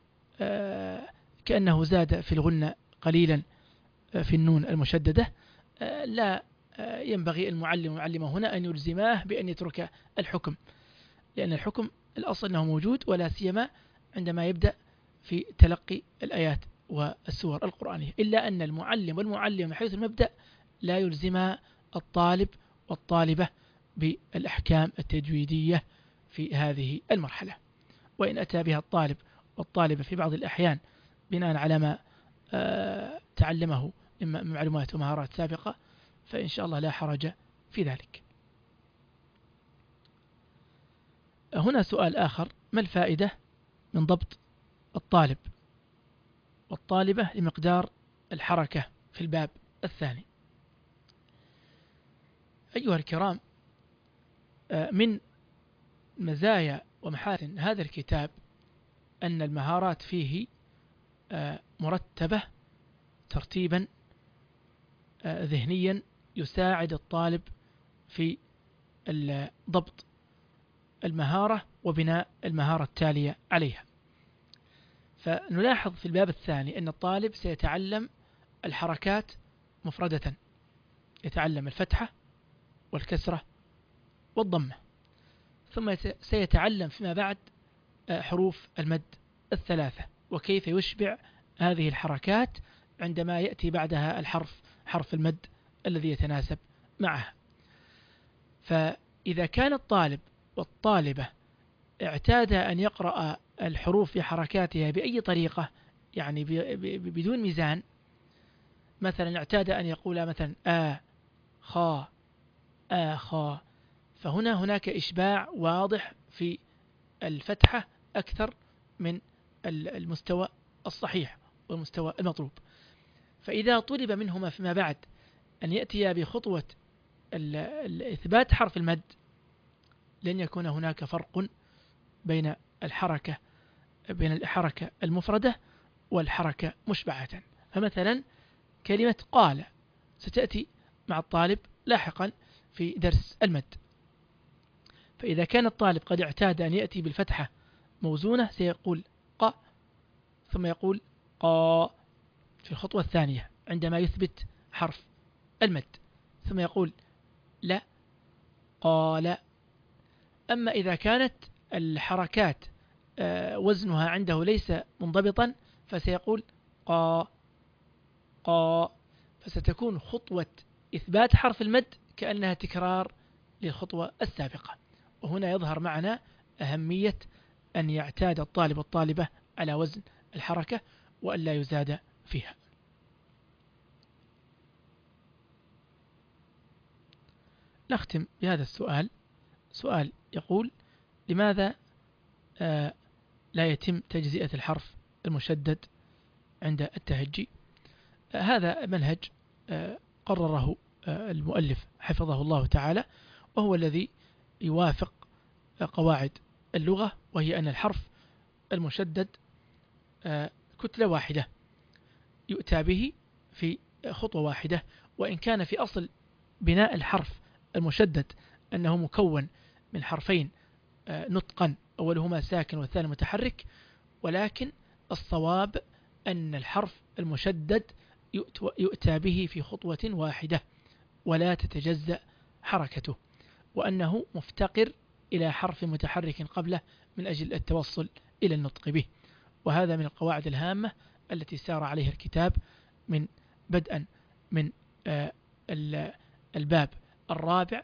كأنه زاد في الغنة قليلا في النون المشددة، لا ينبغي المعلم والمعلمة هنا أن يلزماه بأن يترك الحكم، لأن الحكم الأصل أنه موجود، ولا سيما عندما يبدأ في تلقي الآيات والسور القرآنية. إلا أن المعلم والمعلم من حيث المبدأ لا يلزم الطالب والطالبة بالأحكام التجويدية في هذه المرحلة، وإن أتى بها الطالب والطالبة في بعض الأحيان بناء على ما تعلمه من معلومات ومهارات سابقة فإن شاء الله لا حرج في ذلك. هنا سؤال آخر: ما الفائدة من ضبط الطالب والطالبة لمقدار الحركة في الباب الثاني؟ أيها الكرام، من مزايا ومحاسن هذا الكتاب أن المهارات فيه مرتبة ترتيبا ذهنيا يساعد الطالب في ضبط المهارة وبناء المهارة التالية عليها. فنلاحظ في الباب الثاني أن الطالب سيتعلم الحركات مفردة، يتعلم الفتحة والكسرة والضمة، ثم سيتعلم فيما بعد حروف المد الثلاثة وكيف يشبع هذه الحركات عندما يأتي بعدها حرف المد الذي يتناسب معها. فإذا كان الطالب والطالبة اعتاد أن يقرأ الحروف في حركاتها بأي طريقة، يعني بدون ميزان، مثلا اعتاد أن يقول مثلا خا خا، فهنا هناك إشباع واضح في الفتحة أكثر من المستوى الصحيح والمستوى المطلوب. فإذا طلب منهما فيما بعد أن يأتي بخطوة إثبات حرف المد، لن يكون هناك فرق بين الحركة المفردة والحركة مشبعة. فمثلا كلمة قال ستأتي مع الطالب لاحقا في درس المد، فإذا كان الطالب قد اعتاد أن يأتي بالفتحة موزونة سيقول ق، ثم يقول قا في الخطوة الثانية عندما يثبت حرف المد، ثم يقول لا قال. أما إذا كانت الحركات وزنها عنده ليس منضبطا فسيقول قا قا، فستكون خطوة إثبات حرف المد كأنها تكرار للخطوة السابقة. وهنا يظهر معنا أهمية أن يعتاد الطالب والطالبة على وزن الحركة وأن لا يزاد فيها. نختم بهذا السؤال. سؤال يقول: لماذا لا يتم تجزئة الحرف المشدد عند التهجي؟ هذا منهج قرره المؤلف حفظه الله تعالى، وهو الذي يوافق قواعد اللغة، وهي أن الحرف المشدد كتلة واحدة يؤتى به في خطوة واحدة. وإن كان في أصل بناء الحرف المشدد أنه مكون من حرفين نطقا أولهما ساكن والثاني متحرك، ولكن الصواب أن الحرف المشدد يؤتى به في خطوة واحدة ولا تتجزأ حركته، وأنه مفتقر إلى حرف متحرك قبله من أجل التوصل إلى النطق به. وهذا من القواعد الهامة التي سار عليها الكتاب من بدءا من الباب الرابع،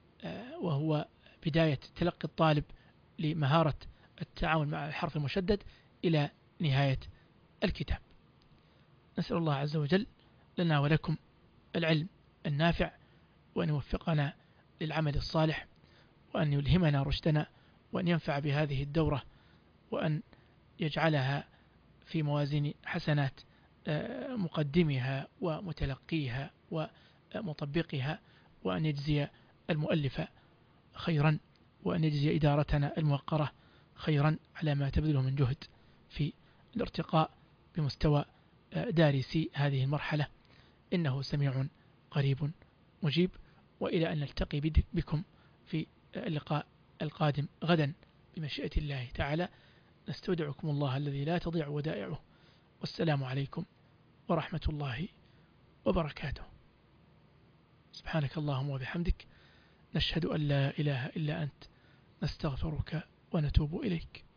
وهو بداية تلقي الطالب لمهارة التعامل مع الحرف المشدد، إلى نهاية الكتاب. نسأل الله عز وجل لنا ولكم العلم النافع، وأن يوفقنا للعمل الصالح، وأن يلهمنا رشدنا، وأن ينفع بهذه الدورة، وأن يجعلها في موازين حسنات مقدمها ومتلقيها ومطبقها، وأن يجزي المؤلف خيرا، وأن يجزي إدارتنا الموقرة خيرا على ما تبذله من جهد في الارتقاء بمستوى دارسي هذه المرحلة، إنه سميع قريب مجيب. وإلى أن نلتقي بكم في اللقاء القادم غدا بمشيئة الله تعالى، نستودعكم الله الذي لا تضيع ودائعه، والسلام عليكم ورحمة الله وبركاته. سبحانك اللهم وبحمدك، نشهد أن لا إله إلا أنت، نستغفرك ونتوب إليك.